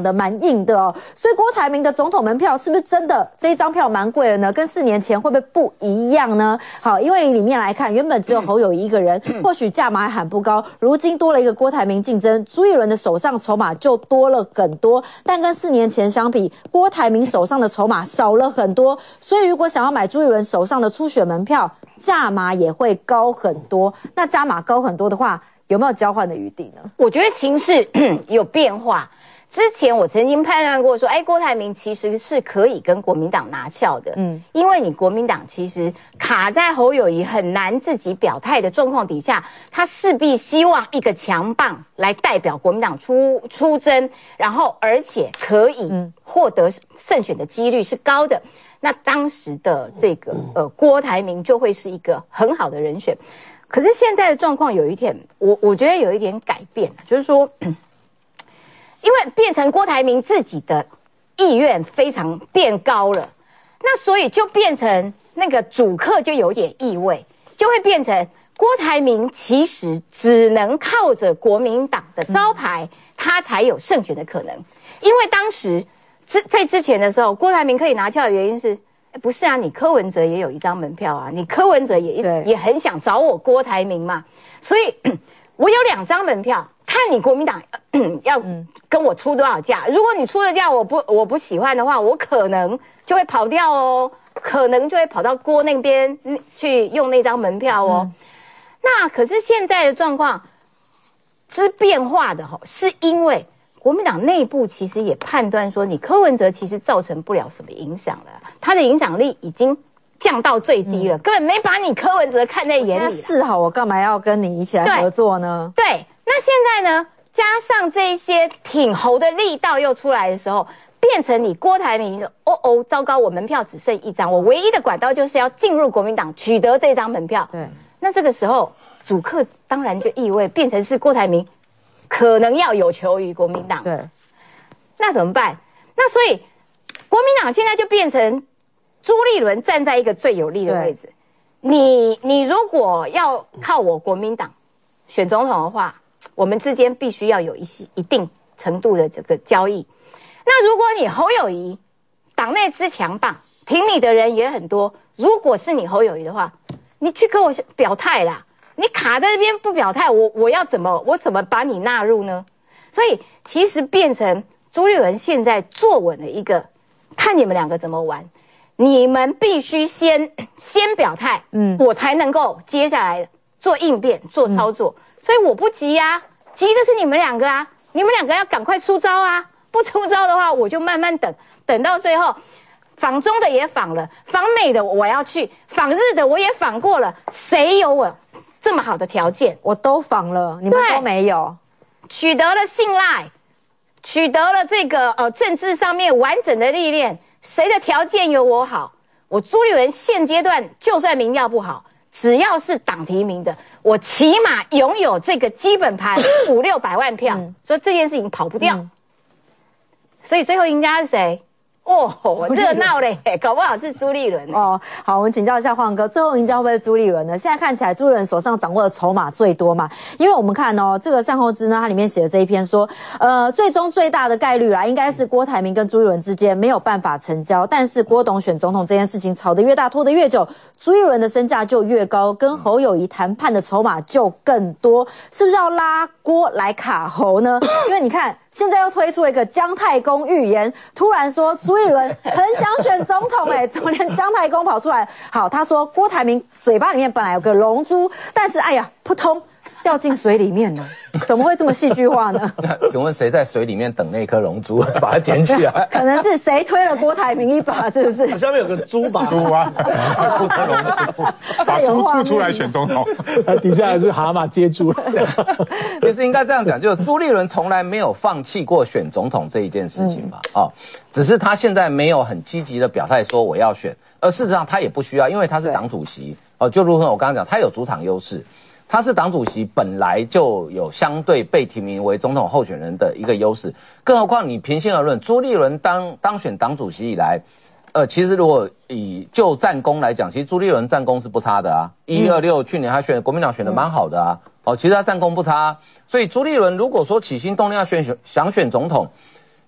的蛮硬的哦。所以郭台铭的总统门票是不是真的这一张票蛮贵的呢？跟四年前会不会不一样呢？好，因为里面来看，原本只有侯友宜一个人，或许价码还喊不高，如今多了一个郭台铭竞争，朱立伦的手上筹码就多了很多。但跟四年前相比，郭台铭手上的筹码少了很多，所以如果想要买朱立伦手上的初选门票，价码也会高很多。那价码高很多的话，有没有交换的余地呢？ 我觉得形势有变化。之前我曾经判断过说，哎，郭台铭其实是可以跟国民党拿票的，嗯，因为你国民党其实卡在侯友宜很难自己表态的状况底下，他势必希望一个强棒来代表国民党出出征，然后而且可以获得胜选的几率是高的。那当时的这个呃郭台铭就会是一个很好的人选。可是现在的状况有一点，我我觉得有一点改变，就是说。因为变成郭台铭自己的意愿非常变高了，那所以就变成那个主客就有点意味，就会变成郭台铭其实只能靠着国民党的招牌，他才有胜选的可能。因为当时之在之前的时候，郭台铭可以拿票的原因是，不是啊，你柯文哲也有一张门票啊，你柯文哲也也很想找我郭台铭嘛，所以我有两张门票。看你国民党要跟我出多少价，如果你出的价我不我不喜欢的话，我可能就会跑掉哦，可能就会跑到郭那边去用那张门票哦。嗯、那可是现在的状况之变化的哈，是因为国民党内部其实也判断说，你柯文哲其实造成不了什么影响了，他的影响力已经降到最低了，嗯、根本没把你柯文哲看在眼里。现在是好，我干嘛要跟你一起来合作呢？ 对。对那现在呢？加上这些挺侯的力道又出来的时候，变成你郭台铭哦哦，糟糕，我门票只剩一张，我唯一的管道就是要进入国民党取得这张门票。对，那这个时候主客当然就意味变成是郭台铭可能要有求于国民党。对，那怎么办？那所以国民党现在就变成朱立伦站在一个最有利的位置。你你如果要靠我国民党选总统的话，我们之间必须要有一些一定程度的这个交易。那如果你侯友宜党内之强棒，挺你的人也很多，如果是你侯友宜的话，你去跟我表态啦，你卡在这边不表态，我我要怎么我怎么把你纳入呢？所以其实变成朱立伦现在坐稳了一个，看你们两个怎么玩，你们必须先先表态，嗯，我才能够接下来做应变做操作。嗯所以我不急啊，急的是你们两个啊，你们两个要赶快出招啊！不出招的话，我就慢慢等，等到最后，访中的也访了，访美的我要去，访日的我也访过了，谁有我这么好的条件？ 我都访了，你们都没有， 取得了信赖，取得了这个呃政治上面完整的历练，谁的条件有我好？我朱立伦现阶段就算民调不好。只要是党提名的，我起码拥有这个基本盘五六百万票，嗯、所以这件事情跑不掉。嗯、所以最后赢家是谁？哦，热闹嘞，搞不好是朱立伦哦。好，我们请教一下晃哥，最后赢家会不会是朱立伦呢？现在看起来朱立伦手上掌握的筹码最多嘛？因为我们看哦，这个善后之呢，它里面写的这一篇说，呃，最终最大的概率啦，应该是郭台铭跟朱立伦之间没有办法成交，但是郭董选总统这件事情吵得越大，拖得越久，朱立伦的身价就越高，跟侯友宜谈判的筹码就更多，是不是要拉郭来卡侯呢？因为你看，现在又推出了一个姜太公预言，突然说朱。朱立伦很想选总统哎、欸，怎么连姜太公跑出来？好，他说郭台铭嘴巴里面本来有个龙珠，但是哎呀，扑通掉进水里面了，怎么会这么戏剧化呢？ 请问谁在水里面等那颗龙珠，把它捡起来？ 可能是谁推了郭台铭一把，是不是？ 下面有个猪吧？ 猪啊，吐颗龙珠，把猪吐出来选总统， 底下还是蛤蟆接住。 其实应该这样讲，就是朱立伦从来没有放弃过选总统这一件事情嘛，嗯、哦，只是他现在没有很积极的表态说我要选，而事实上他也不需要，因为他是党主席哦，就如同我刚刚讲，他有主场优势。他是党主席，本来就有相对被提名为总统候选人的一个优势，更何况你平心而论，朱立伦当当选党主席以来，呃，其实如果以就战功来讲，其实朱立伦战功是不差的啊，一二六去年他选国民党选的蛮好的啊，哦，其实他战功不差，所以朱立伦如果说起心动念要选想选总统，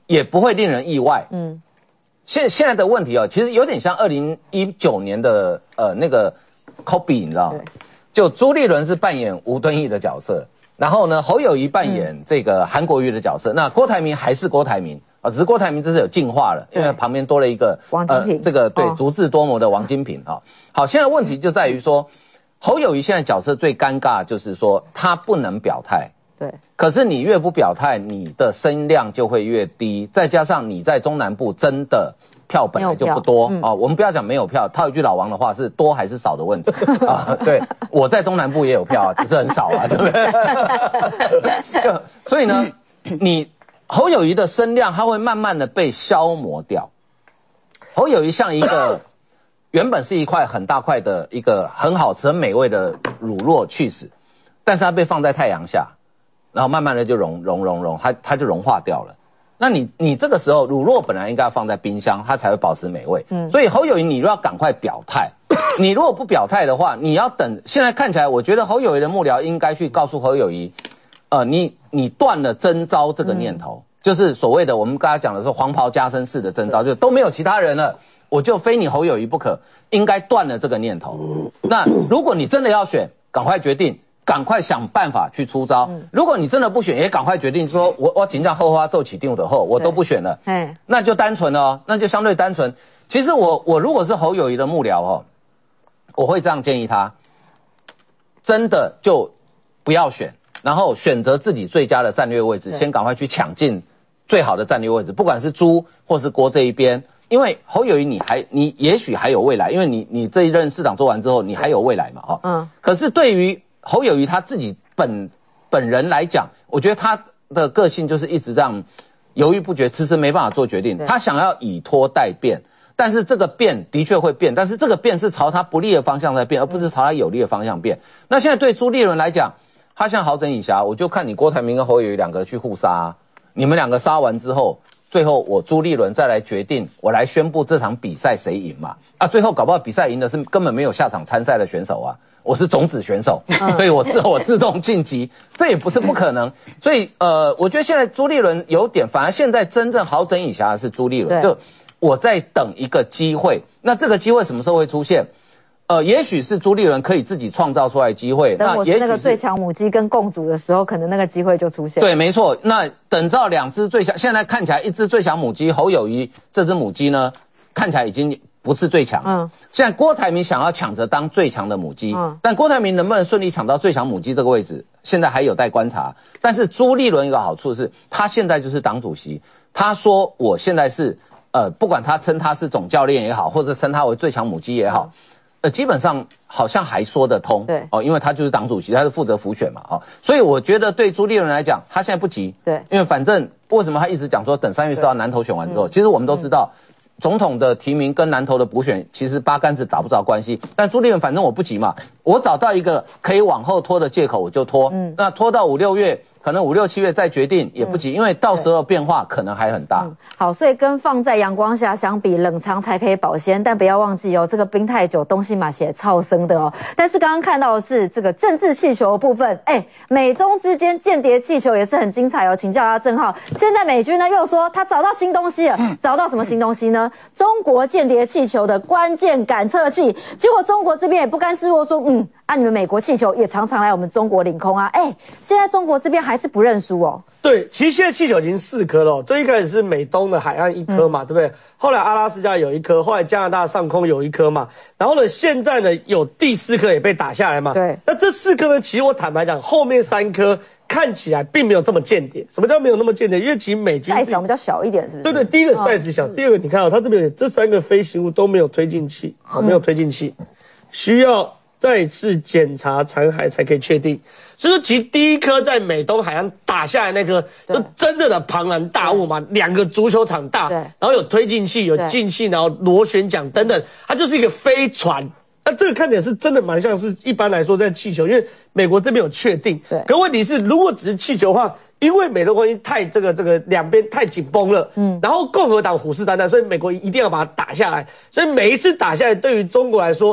也不会令人意外。嗯，现现在的问题哦，其实有点像二零一九年的呃那个 Kobe， 你知道吗？就朱立伦是扮演吴敦义的角色，然后呢侯友宜扮演这个韩国瑜的角色，嗯、那郭台铭还是郭台铭啊，只是郭台铭这是有进化了，因为旁边多了一个王金平， 呃、这个对、 哦、 足智多谋的王金平啊。好，现在问题就在于说，侯友宜现在角色最尴尬，就是说他不能表态。 对， 可是你越不表态，你的声量就会越低，再加上你在中南部真的票本来就不多啊、嗯哦。我们不要讲没有票，套一句老王的话是多还是少的问题啊。对，我在中南部也有票啊，只是很少啊，对不对？所以呢，你侯友宜的声量，它会慢慢的被消磨掉。侯友宜像一个原本是一块很大块的一个很好吃、很美味的乳酪去死，但是它被放在太阳下。然后慢慢的就融融融融，它它就融化掉了。那你你这个时候乳酪本来应该要放在冰箱，它才会保持美味。嗯，所以侯友宜你要赶快表态。你如果不表态的话，你要等。现在看起来，我觉得侯友宜的幕僚应该去告诉侯友宜，呃，你你断了征召这个念头，嗯、就是所谓的我们刚才讲的是黄袍加身式的征召，就都没有其他人了，我就非你侯友宜不可，应该断了这个念头。那如果你真的要选，赶快决定。赶快想办法去出招。嗯、如果你真的不选，也赶快决定说，我我尽量后花奏起定的后，我都不选了。哎，那就单纯了哦，那就相对单纯。其实我我如果是侯友宜的幕僚哦，我会这样建议他，真的就不要选，然后选择自己最佳的战略位置，先赶快去抢进最好的战略位置，不管是朱或是郭这一边。因为侯友宜你还你也许还有未来，因为你你这一任市长做完之后，你还有未来嘛，哦。嗯。可是对于侯友宜他自己本本人来讲，我觉得他的个性就是一直这样犹豫不决，迟迟没办法做决定。他想要以拖代变，但是这个变的确会变，但是这个变是朝他不利的方向在变，而不是朝他有利的方向变。那现在对朱立伦来讲，他像好整以暇，我就看你郭台铭跟侯友宜两个去互杀、啊，你们两个杀完之后，最后我朱立伦再来决定，我来宣布这场比赛谁赢嘛？啊，最后搞不好比赛赢的是根本没有下场参赛的选手啊。我是种子选手，所以我自我自动晋级，这也不是不可能。所以呃，我觉得现在朱立伦有点，反而现在真正好整以暇的是朱立伦，就我在等一个机会。那这个机会什么时候会出现？呃，也许是朱立伦可以自己创造出来的机会。 等我是那个最强母鸡跟共主的时候，可能那个机会就出现。 对，没错。那等到两只最强，现在看起来一只最强母鸡侯友宜这只母鸡呢，看起来已经不是最强。嗯，现在郭台铭想要抢着当最强的母鸡，嗯，但郭台铭能不能顺利抢到最强母鸡这个位置，现在还有待观察。但是朱立伦一个好处是，他现在就是党主席，他说我现在是呃，不管他称他是总教练也好，或者称他为最强母鸡也好。嗯呃，基本上好像还说得通，对哦，因为他就是党主席，他是负责辅选嘛，哦，所以我觉得对朱立伦来讲，他现在不急，对，因为反正为什么他一直讲说等三月四号南投选完之后，嗯、其实我们都知道，嗯、总统的提名跟南投的补选其实八竿子打不着关系，但朱立伦反正我不急嘛，我找到一个可以往后拖的借口我就拖，嗯，那拖到五六月。可能五六七月再决定也不急，嗯、因为到时候变化可能还很大。嗯、 好，所以跟放在阳光下相比，冷藏才可以保鲜，但不要忘记哦，这个冰太久，东西嘛写超生的哦。但是刚刚看到的是这个政治气球的部分，哎，美中之间间谍气球也是很精彩哦。请教一下郑浩，现在美军呢又说他找到新东西了，嗯、找到什么新东西呢？中国间谍气球的关键感测器，结果中国这边也不甘示弱，说嗯，啊你们美国气球也常常来我们中国领空啊，哎，现在中国这边还是不认输哦。 对，其实现在气球已经四颗了、哦，最一开始是美东的海岸一颗嘛，嗯、对不对？后来阿拉斯加有一颗，后来加拿大上空有一颗嘛，然后呢，现在呢有第四颗也被打下来嘛。对，那这四颗呢，其实我坦白讲，后面三颗看起来并没有这么间谍。什么叫没有那么间谍？因为其实美军 size 比较小一点，是不是？对对，第一个 size 小，哦、第二个你看啊、哦，它这边有这三个飞行物都没有推进器，啊、哦，没有推进器，嗯、需要再次检查残骸才可以确定。所以说，其实第一颗在美东海岸打下来那颗，就真正的庞然大物嘛，两个足球场大，然后有推进器、有进气，然后螺旋桨等等，它就是一个飞船。那这个看起来是真的蛮像是一般来说在气球，因为美国这边有确定。对。可问题是，如果只是气球的话，因为美中关系太这个这个两边太紧绷了，嗯，然后共和党虎视眈眈，所以美国一定要把它打下来。所以每一次打下来，对于中国来说，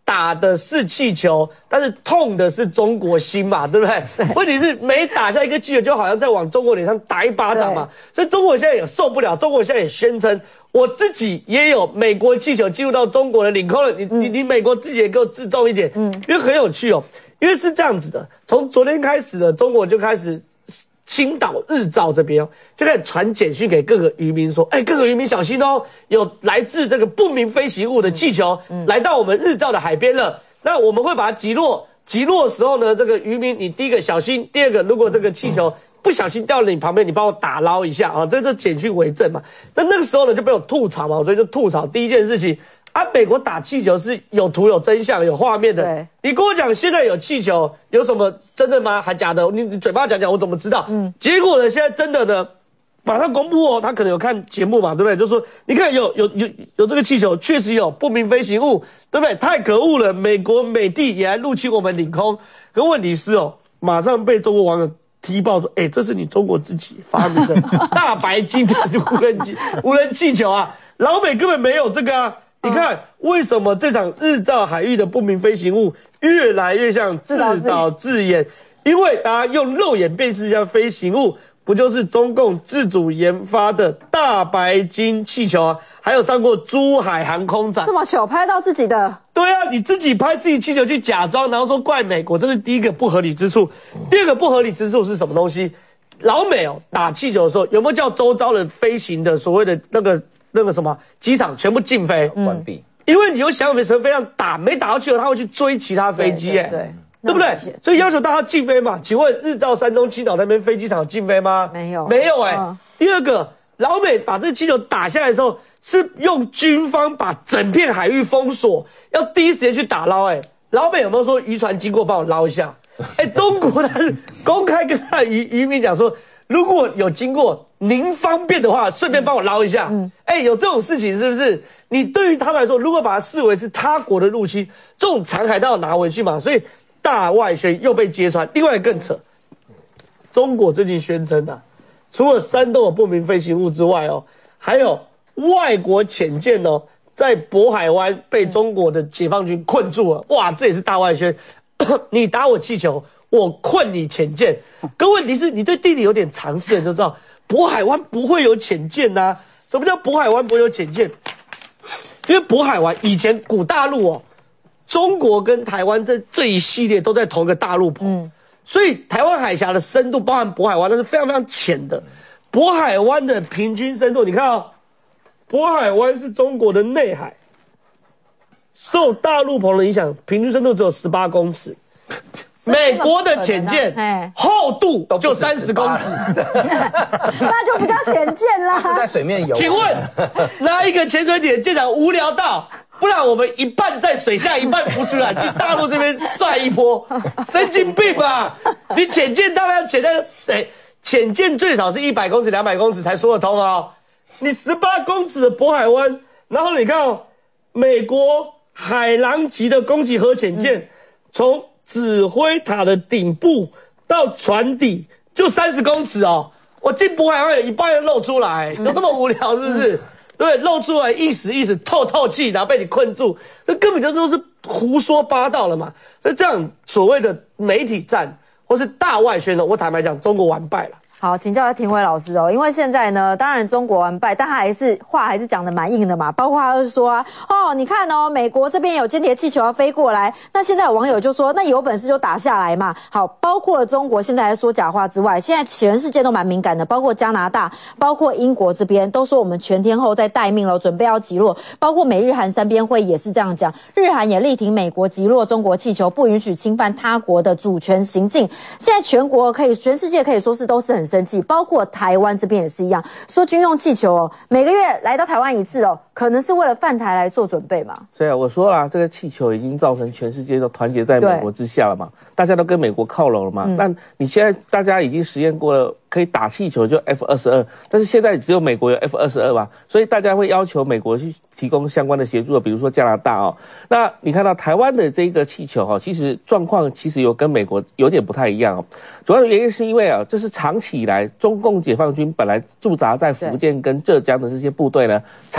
打的是气球，但是痛的是中国心嘛，对不对？对，问题是每打下一个气球，就好像在往中国脸上打一巴掌嘛。所以中国现在也受不了，中国现在也宣称，我自己也有美国气球进入到中国的领空了，你、嗯、你你美国自己也给我自重一点，嗯，因为很有趣哦，因为是这样子的，从昨天开始的中国就开始。青岛、日照这边哦，就开始传简讯给各个渔民说：“哎，各个渔民小心哦，有来自这个不明飞行物的气球、嗯、来到我们日照的海边了。那我们会把它击落，击落的时候呢，这个渔民你第一个小心，第二个如果这个气球不小心掉到你旁边，你帮我打捞一下啊，这是简讯为证嘛。那那个时候呢就被我吐槽嘛，所以就吐槽第一件事情。”啊，美国打气球是有图、有真相、有画面的。对，你跟我讲现在有气球，有什么真的吗？还假的？你你嘴巴讲讲，我怎么知道？嗯，结果呢，现在真的呢，马上公布哦。他可能有看节目嘛，对不对？就说你看有有有有这个气球，确实有不明飞行物，对不对？太可恶了，美国美帝也来入侵我们领空。可问题是哦，马上被中国网友踢爆说，哎，这是你中国自己发明的大白鲸的无人机无人气球啊，老美根本没有这个啊。你看，为什么这场日照海域的不明飞行物越来越像自导自演？因为大家用肉眼辨识一下飞行物，不就是中共自主研发的大白鲸气球啊？还有上过珠海航空展， 这么糗拍到自己的？ 对啊，你自己拍自己气球去假装，然后说怪美国，这是第一个不合理之处。第二个不合理之处是什么东西？老美哦打气球的时候，有没有叫周遭的飞行的所谓的那个？那个什么机场全部禁飞关闭、嗯， 因为你用小美成飞上打，没打到气球，他会去追其他飞机，哎，对， 对, 对不对？所以要求大家禁飞嘛。请问日照山东青岛那边飞机场有禁飞吗？ 没有， 没有哎、欸嗯。第二个，老美把这气球打下来的时候，是用军方把整片海域封锁，要第一时间去打捞。哎，老美有没有说渔船经过帮我捞一下？哎，中国他是公开跟他渔渔民讲说。如果有经过，您方便的话，顺便帮我捞一下。嗯，哎、欸，有这种事情是不是？你对于他们来说，如果把它视为是他国的入侵，这种残骸都要拿回去嘛。所以大外宣又被揭穿。另外更扯，中国最近宣称啊，除了山东的不明飞行物之外哦，还有外国潜舰哦，在渤海湾被中国的解放军困住了。哇，这也是大外宣。你打我气球。我困你潜舰，可问题是你对地理有点常识，你就知道渤海湾不会有潜舰呐、啊。什么叫渤海湾不会有潜舰？因为渤海湾以前古大陆哦，中国跟台湾这这一系列都在同一个大陆棚、嗯，所以台湾海峡的深度，包含渤海湾，那是非常非常浅的。渤海湾的平均深度，你看哦，渤海湾是中国的内海，受大陆棚的影响，平均深度只有十八公尺。美国的潜舰、啊、厚度就三十公尺， 那就不叫潜舰啦， 是在水面游。 请问哪一个潜水艇舰长无聊到，不然我们一半在水下，一半浮出来，去大陆这边帅一波？神经病吧！你潜舰当然要潜在，哎，潜舰最少是一百公尺、两百公尺才说得通哦。你十八公尺的渤海湾，然后你看哦，美国海狼级的攻击核潜舰从、嗯指挥塔的顶部到船底就三十公尺哦，我进渤海湾有一半要露出来，有那么无聊是不是？嗯、对，露出来意思意思透透气，然后被你困住，这根本就都是胡说八道了嘛。所以这样所谓的媒体战或是大外宣呢，我坦白讲，中国完败了。 好，请教一下庭晖老师哦，因为现在呢，当然中国完败，但他还是话还是讲的蛮硬的嘛，包括他就是说啊，哦，你看哦，美国这边有间谍气球要飞过来，那现在有网友就说，那有本事就打下来嘛。好，包括了中国现在还说假话之外，现在全世界都蛮敏感的，包括加拿大，包括英国这边都说我们全天候在待命了，准备要击落，包括美日韩三边会也是这样讲，日韩也力挺美国击落中国气球，不允许侵犯他国的主权行径。现在全国可以，全世界可以说是都是很生气，包括台湾这边也是一样，说军用气球哦，每个月来到台湾一次哦，可能是为了犯台来做准备嘛。 所以啊，我说啦，这个气球已经造成全世界都团结在美国之下了嘛，大家都跟美国靠拢了嘛。嗯、那你现在大家已经实验过了，可以打气球就 F 二十二，但是现在只有美国有 F 二十二嘛，所以大家会要求美国去提供相关的协助，比如说加拿大哦。那你看到台湾的这个气球哈，其实状况其实有跟美国有点不太一样哦。主要的原因是因为啊，这是长期以来中共解放军本来驻扎在福建跟浙江的这些部队呢，长期就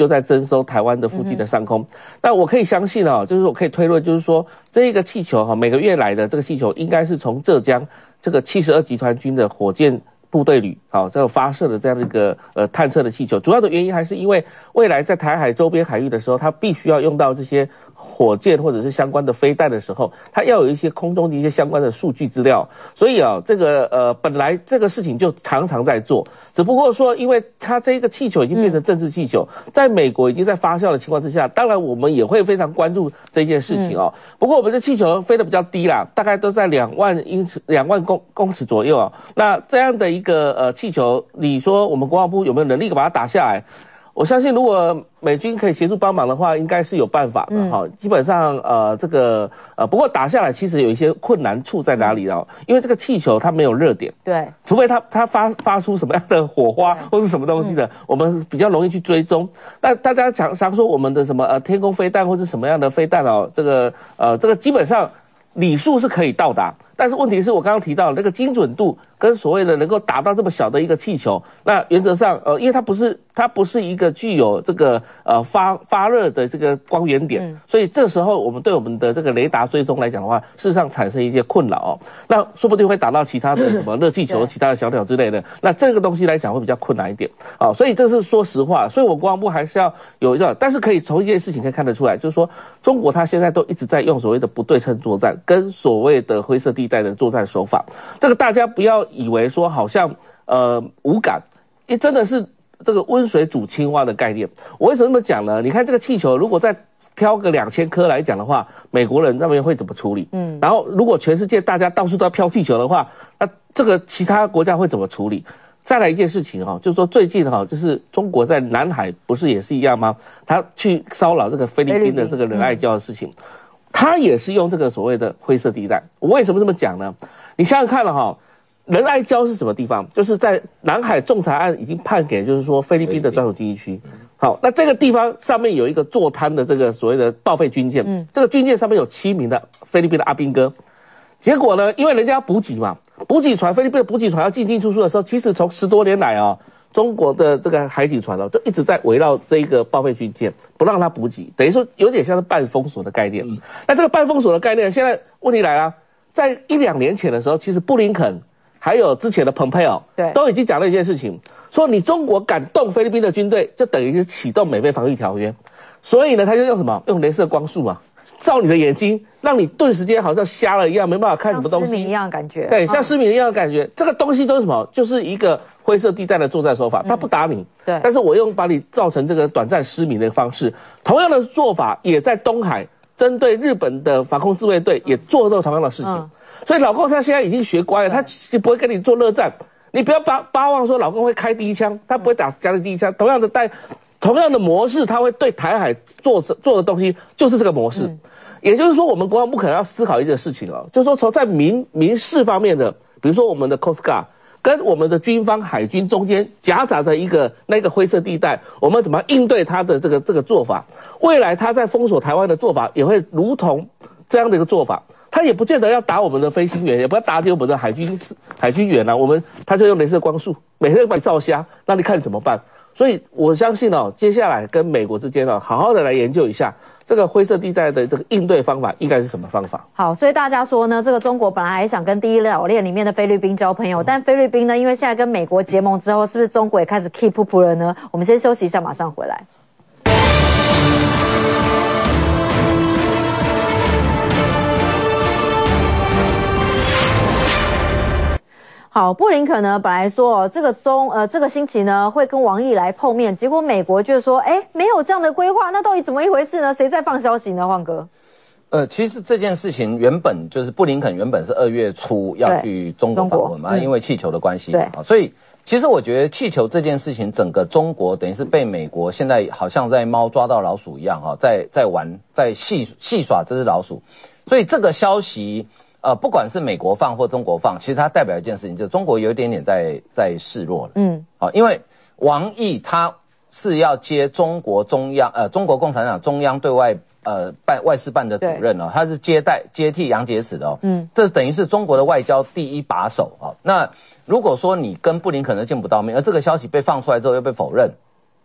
在征收台湾的附近的上空。嗯、那我可以相信哦，就是我可以推论，就是说这个气球哈，每个月来的这个气球应该是从浙江这个七十二集团军的火箭部队旅，好，这个发射的这样的一个呃探测的气球，主要的原因还是因为未来在台海周边海域的时候，它必须要用到这些火箭或者是相关的飞弹的时候，它要有一些空中的一些相关的数据资料，所以啊，这个呃本来这个事情就常常在做，只不过说因为它这个气球已经变成政治气球，嗯、在美国已经在发酵的情况之下，当然我们也会非常关注这件事情哦。嗯、不过我们的气球飞得比较低啦，大概都在两万英尺、两万公公尺左右啊。那这样的一个呃气球，你说我们国防部有没有能力把它打下来？我相信，如果美军可以协助帮忙的话，应该是有办法的哈。嗯、基本上，呃，这个呃，不过打下来其实有一些困难处在哪里哦？因为这个气球它没有热点， 对， 除非它它发发出什么样的火花或是什么东西的，嗯、我们比较容易去追踪。那大家常常说我们的什么呃天空飞弹或是什么样的飞弹哦，这个呃这个基本上里数是可以到达。但是问题是我刚刚提到那个精准度跟所谓的能够达到这么小的一个气球，那原则上呃，因为它不是它不是一个具有这个呃发发热的这个光源点，嗯、所以这时候我们对我们的这个雷达追踪来讲的话，事实上产生一些困扰哦。那说不定会打到其他的什么热气球、其他的小鸟之类的，那这个东西来讲会比较困难一点啊。所以这是说实话，所以我国防部还是要有一个，但是可以从一件事情可以看得出来，就是说中国它现在都一直在用所谓的不对称作战跟所谓的灰色地带的作战手法，这个大家不要以为说好像呃无感，因为真的是这个温水煮青蛙的概念。我为什么这么讲呢？你看这个气球，如果再飘个两千颗来讲的话，美国人那边会怎么处理？嗯，然后如果全世界大家到处都要飘气球的话，那这个其他国家会怎么处理？再来一件事情哈、哦，就是说最近哈、哦，就是中国在南海不是也是一样吗？他去骚扰这个菲律宾的这个仁爱礁的事情。他也是用这个所谓的灰色地带。我为什么这么讲呢？你想想看了哈，仁爱礁是什么地方？就是在南海仲裁案已经判给，就是说菲律宾的专属经济区。好，那这个地方上面有一个坐滩的这个所谓的报废军舰，嗯，这个军舰上面有七名的菲律宾的阿兵哥。结果呢，因为人家要补给嘛，补给船菲律宾的补给船要进进出出的时候，其实从十多年来啊、哦。中国的这个海警船哦，就一直在围绕这一个报废军舰，不让它补给，等于说有点像是半封锁的概念。嗯、那这个半封锁的概念，现在问题来了，在一两年前的时候，其实布林肯还有之前的蓬佩奥，对，都已经讲了一件事情，说你中国敢动菲律宾的军队，就等于是启动美菲防御条约。所以呢，他就用什么？用雷射光束嘛，照你的眼睛，让你顿时间好像瞎了一样，没办法看什么东西，像失明一样的感觉。 对，像失明一样的感觉。嗯、这个东西都是什么？就是一个灰色地带的作战手法，他不打你，嗯、对，但是我用把你造成这个短暂失明的方式，同样的做法也在东海针对日本的防空自卫队也做到同样的事情。嗯、所以老共他现在已经学乖了，他其实不会跟你做热战，你不要巴巴望说老共会开第一枪，他不会打打你第一枪，同样的带。同样的模式，他会对台海做做的东西就是这个模式，嗯、也就是说，我们国防部可能要思考一件事情哦，就是说从在民民事方面的，比如说我们的 Coast Guard 跟我们的军方海军中间夹杂的一个那个灰色地带，我们怎么应对他的这个这个做法？未来他在封锁台湾的做法也会如同这样的一个做法，他也不见得要打我们的飞行员，也不要打击我们的海军海军员啊，我们他就用雷射光束，每天把你照瞎，那你看你怎么办？所以我相信哦，接下来跟美国之间哦，好好的来研究一下这个灰色地带的这个应对方法应该是什么方法。 好，所以大家说呢，这个中国本来还想跟第一岛链里面的菲律宾交朋友，嗯、但菲律宾呢，因为现在跟美国结盟之后，是不是中国也开始 keep up 了呢？我们先休息一下，马上回来。好，布林肯呢，本来说哦，这个中呃这个星期呢会跟王毅来碰面，结果美国就说，哎，没有这样的规划，那到底怎么一回事呢？谁在放消息呢？晃哥， 呃，其实这件事情原本就是布林肯原本是二月初要去中国访问嘛，嗯、因为气球的关系，对，所以其实我觉得气球这件事情，整个中国等于是被美国现在好像在猫抓到老鼠一样哈，在在玩，在戏戏耍这只老鼠，所以这个消息。呃，不管是美国放或中国放，其实它代表一件事情，就是中国有一点点在在示弱了。嗯，好，因为王毅他是要接中国中央呃中国共产党中央对外呃办外事办的主任哦，他是接待接替杨洁篪的哦。嗯，这等于是中国的外交第一把手哦。那如果说你跟布林肯都见不到面，而这个消息被放出来之后又被否认，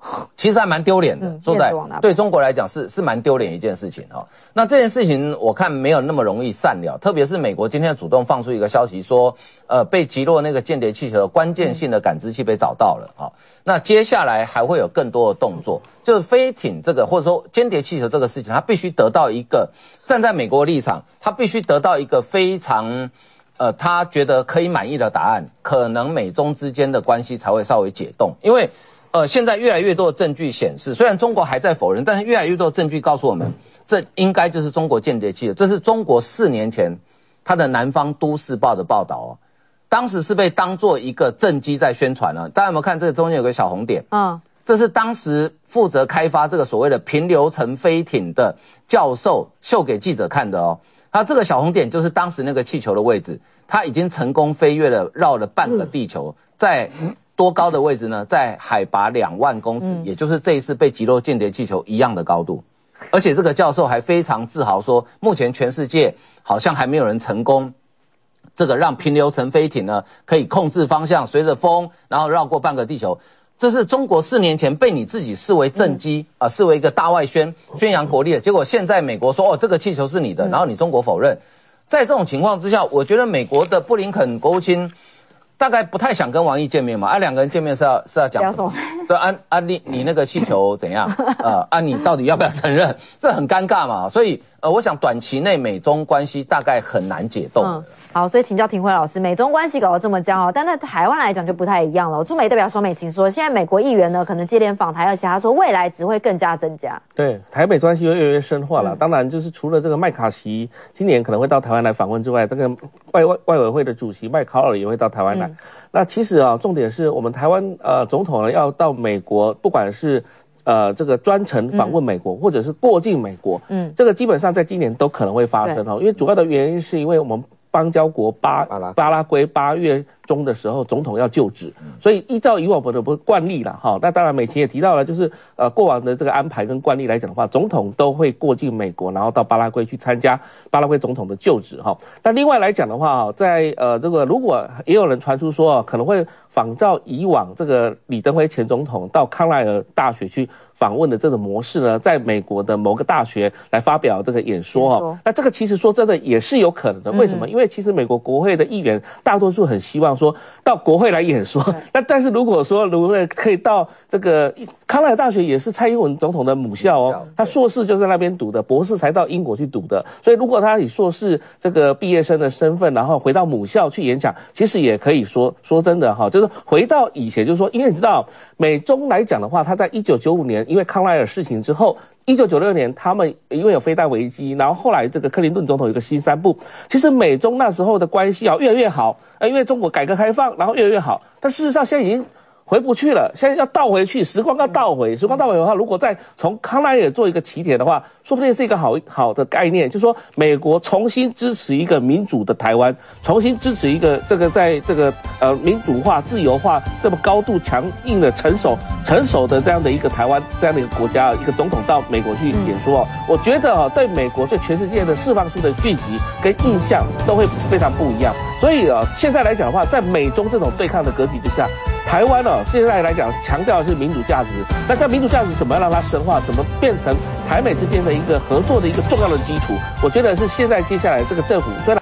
其实还蛮丢脸的，嗯、说在对中国来讲是是蛮丢脸一件事情哦。那这件事情我看没有那么容易善了，特别是美国今天主动放出一个消息说，呃，被击落那个间谍气球的关键性的感知器被找到了啊、哦。那接下来还会有更多的动作，就是飞艇这个或者说间谍气球这个事情，它必须得到一个站在美国的立场，它必须得到一个非常呃他觉得可以满意的答案，可能美中之间的关系才会稍微解冻，因为。呃，现在越来越多的证据显示，虽然中国还在否认，但是越来越多的证据告诉我们，这应该就是中国间谍气球。这是中国四年前他的南方都市报的报道哦，当时是被当作一个政绩在宣传了。大家有没有看这个中间有个小红点？嗯，这是当时负责开发这个所谓的平流层飞艇的教授秀给记者看的哦。他这个小红点就是当时那个气球的位置，他已经成功飞越了绕了半个地球，在。多高的位置呢？在海拔两万公尺、嗯，也就是这一次被击落间谍气球一样的高度。而且这个教授还非常自豪说，目前全世界好像还没有人成功，这个让平流层飞艇呢可以控制方向，随着风，然后绕过半个地球。这是中国四年前被你自己视为政绩啊、嗯呃，视为一个大外宣，宣扬国力的。结果现在美国说，哦，这个气球是你的，然后你中国否认。在这种情况之下，我觉得美国的布林肯国务卿。大概不太想跟王毅见面嘛，啊，两个人见面是要是要讲什么？对，啊啊，你你那个气球怎样？呃，啊，你到底要不要承认？这很尴尬嘛，所以呃，我想短期内美中关系大概很难解冻。嗯， 好，所以请教廷辉老师，美中关系搞得这么僵哦，但在台湾来讲就不太一样了。驻美代表双美琴说，现在美国议员呢可能接连访台，而且他说未来只会更加增加。 对，台美关系会越来越深化了。嗯、当然，就是除了这个麦卡锡今年可能会到台湾来访问之外，这个外外外委会的主席麦考尔也会到台湾来。嗯、那其实啊，重点是我们台湾呃总统呢要到美国，不管是呃这个专程访问美国，嗯、或者是过境美国，嗯，这个基本上在今年都可能会发生哦，因为主要的原因是因为我们邦交国巴巴拉圭八月中的时候总统要就职，嗯、所以依照以往的不惯例啦，哈，那当然美琴也提到了，就是呃过往的这个安排跟惯例来讲的话，总统都会过境美国，然后到巴拉圭去参加巴拉圭总统的就职哈。那另外来讲的话，在呃这个如果也有人传出说可能会仿照以往这个李登辉前总统到康奈尔大学去访问的这种模式呢，在美国的某个大学来发表这个演说哈。那这个其实说真的也是有可能的，为什么？因为其实美国国会的议员大多数很希望说到国会来演说，那但是如果说如果可以到这个康奈尔大学也是蔡英文总统的母校哦，他硕士就在那边读的，博士才到英国去读的，所以如果他以硕士这个毕业生的身份，然后回到母校去演讲，其实也可以说说真的哈，就是回到以前，就是说，因为你知道美中来讲的话，他在一九九五年因为康奈尔事情之后。一九九六年，他们因为有飞弹危机，然后后来这个克林顿总统有个新三部，其实美中那时候的关系啊越来越好，呃，因为中国改革开放，然后越来越好，但事实上现在已经回不去了，现在要倒回去，时光要倒回，时光倒回的话，如果再从康奈尔做一个起点的话，说不定是一个好好的概念，就是说美国重新支持一个民主的台湾，重新支持一个这个在这个呃民主化、自由化这么高度强硬的成熟成熟的这样的一个台湾这样的一个国家，一个总统到美国去演说哦，我觉得啊，对美国对全世界的释放出的讯息跟印象都会非常不一样，所以啊，现在来讲的话，在美中这种对抗的格局之下。台湾哦，现在来讲强调的是民主价值，那在民主价值怎么样让它深化，怎么变成台美之间的一个合作的一个重要的基础？我觉得是现在接下来这个政府虽然。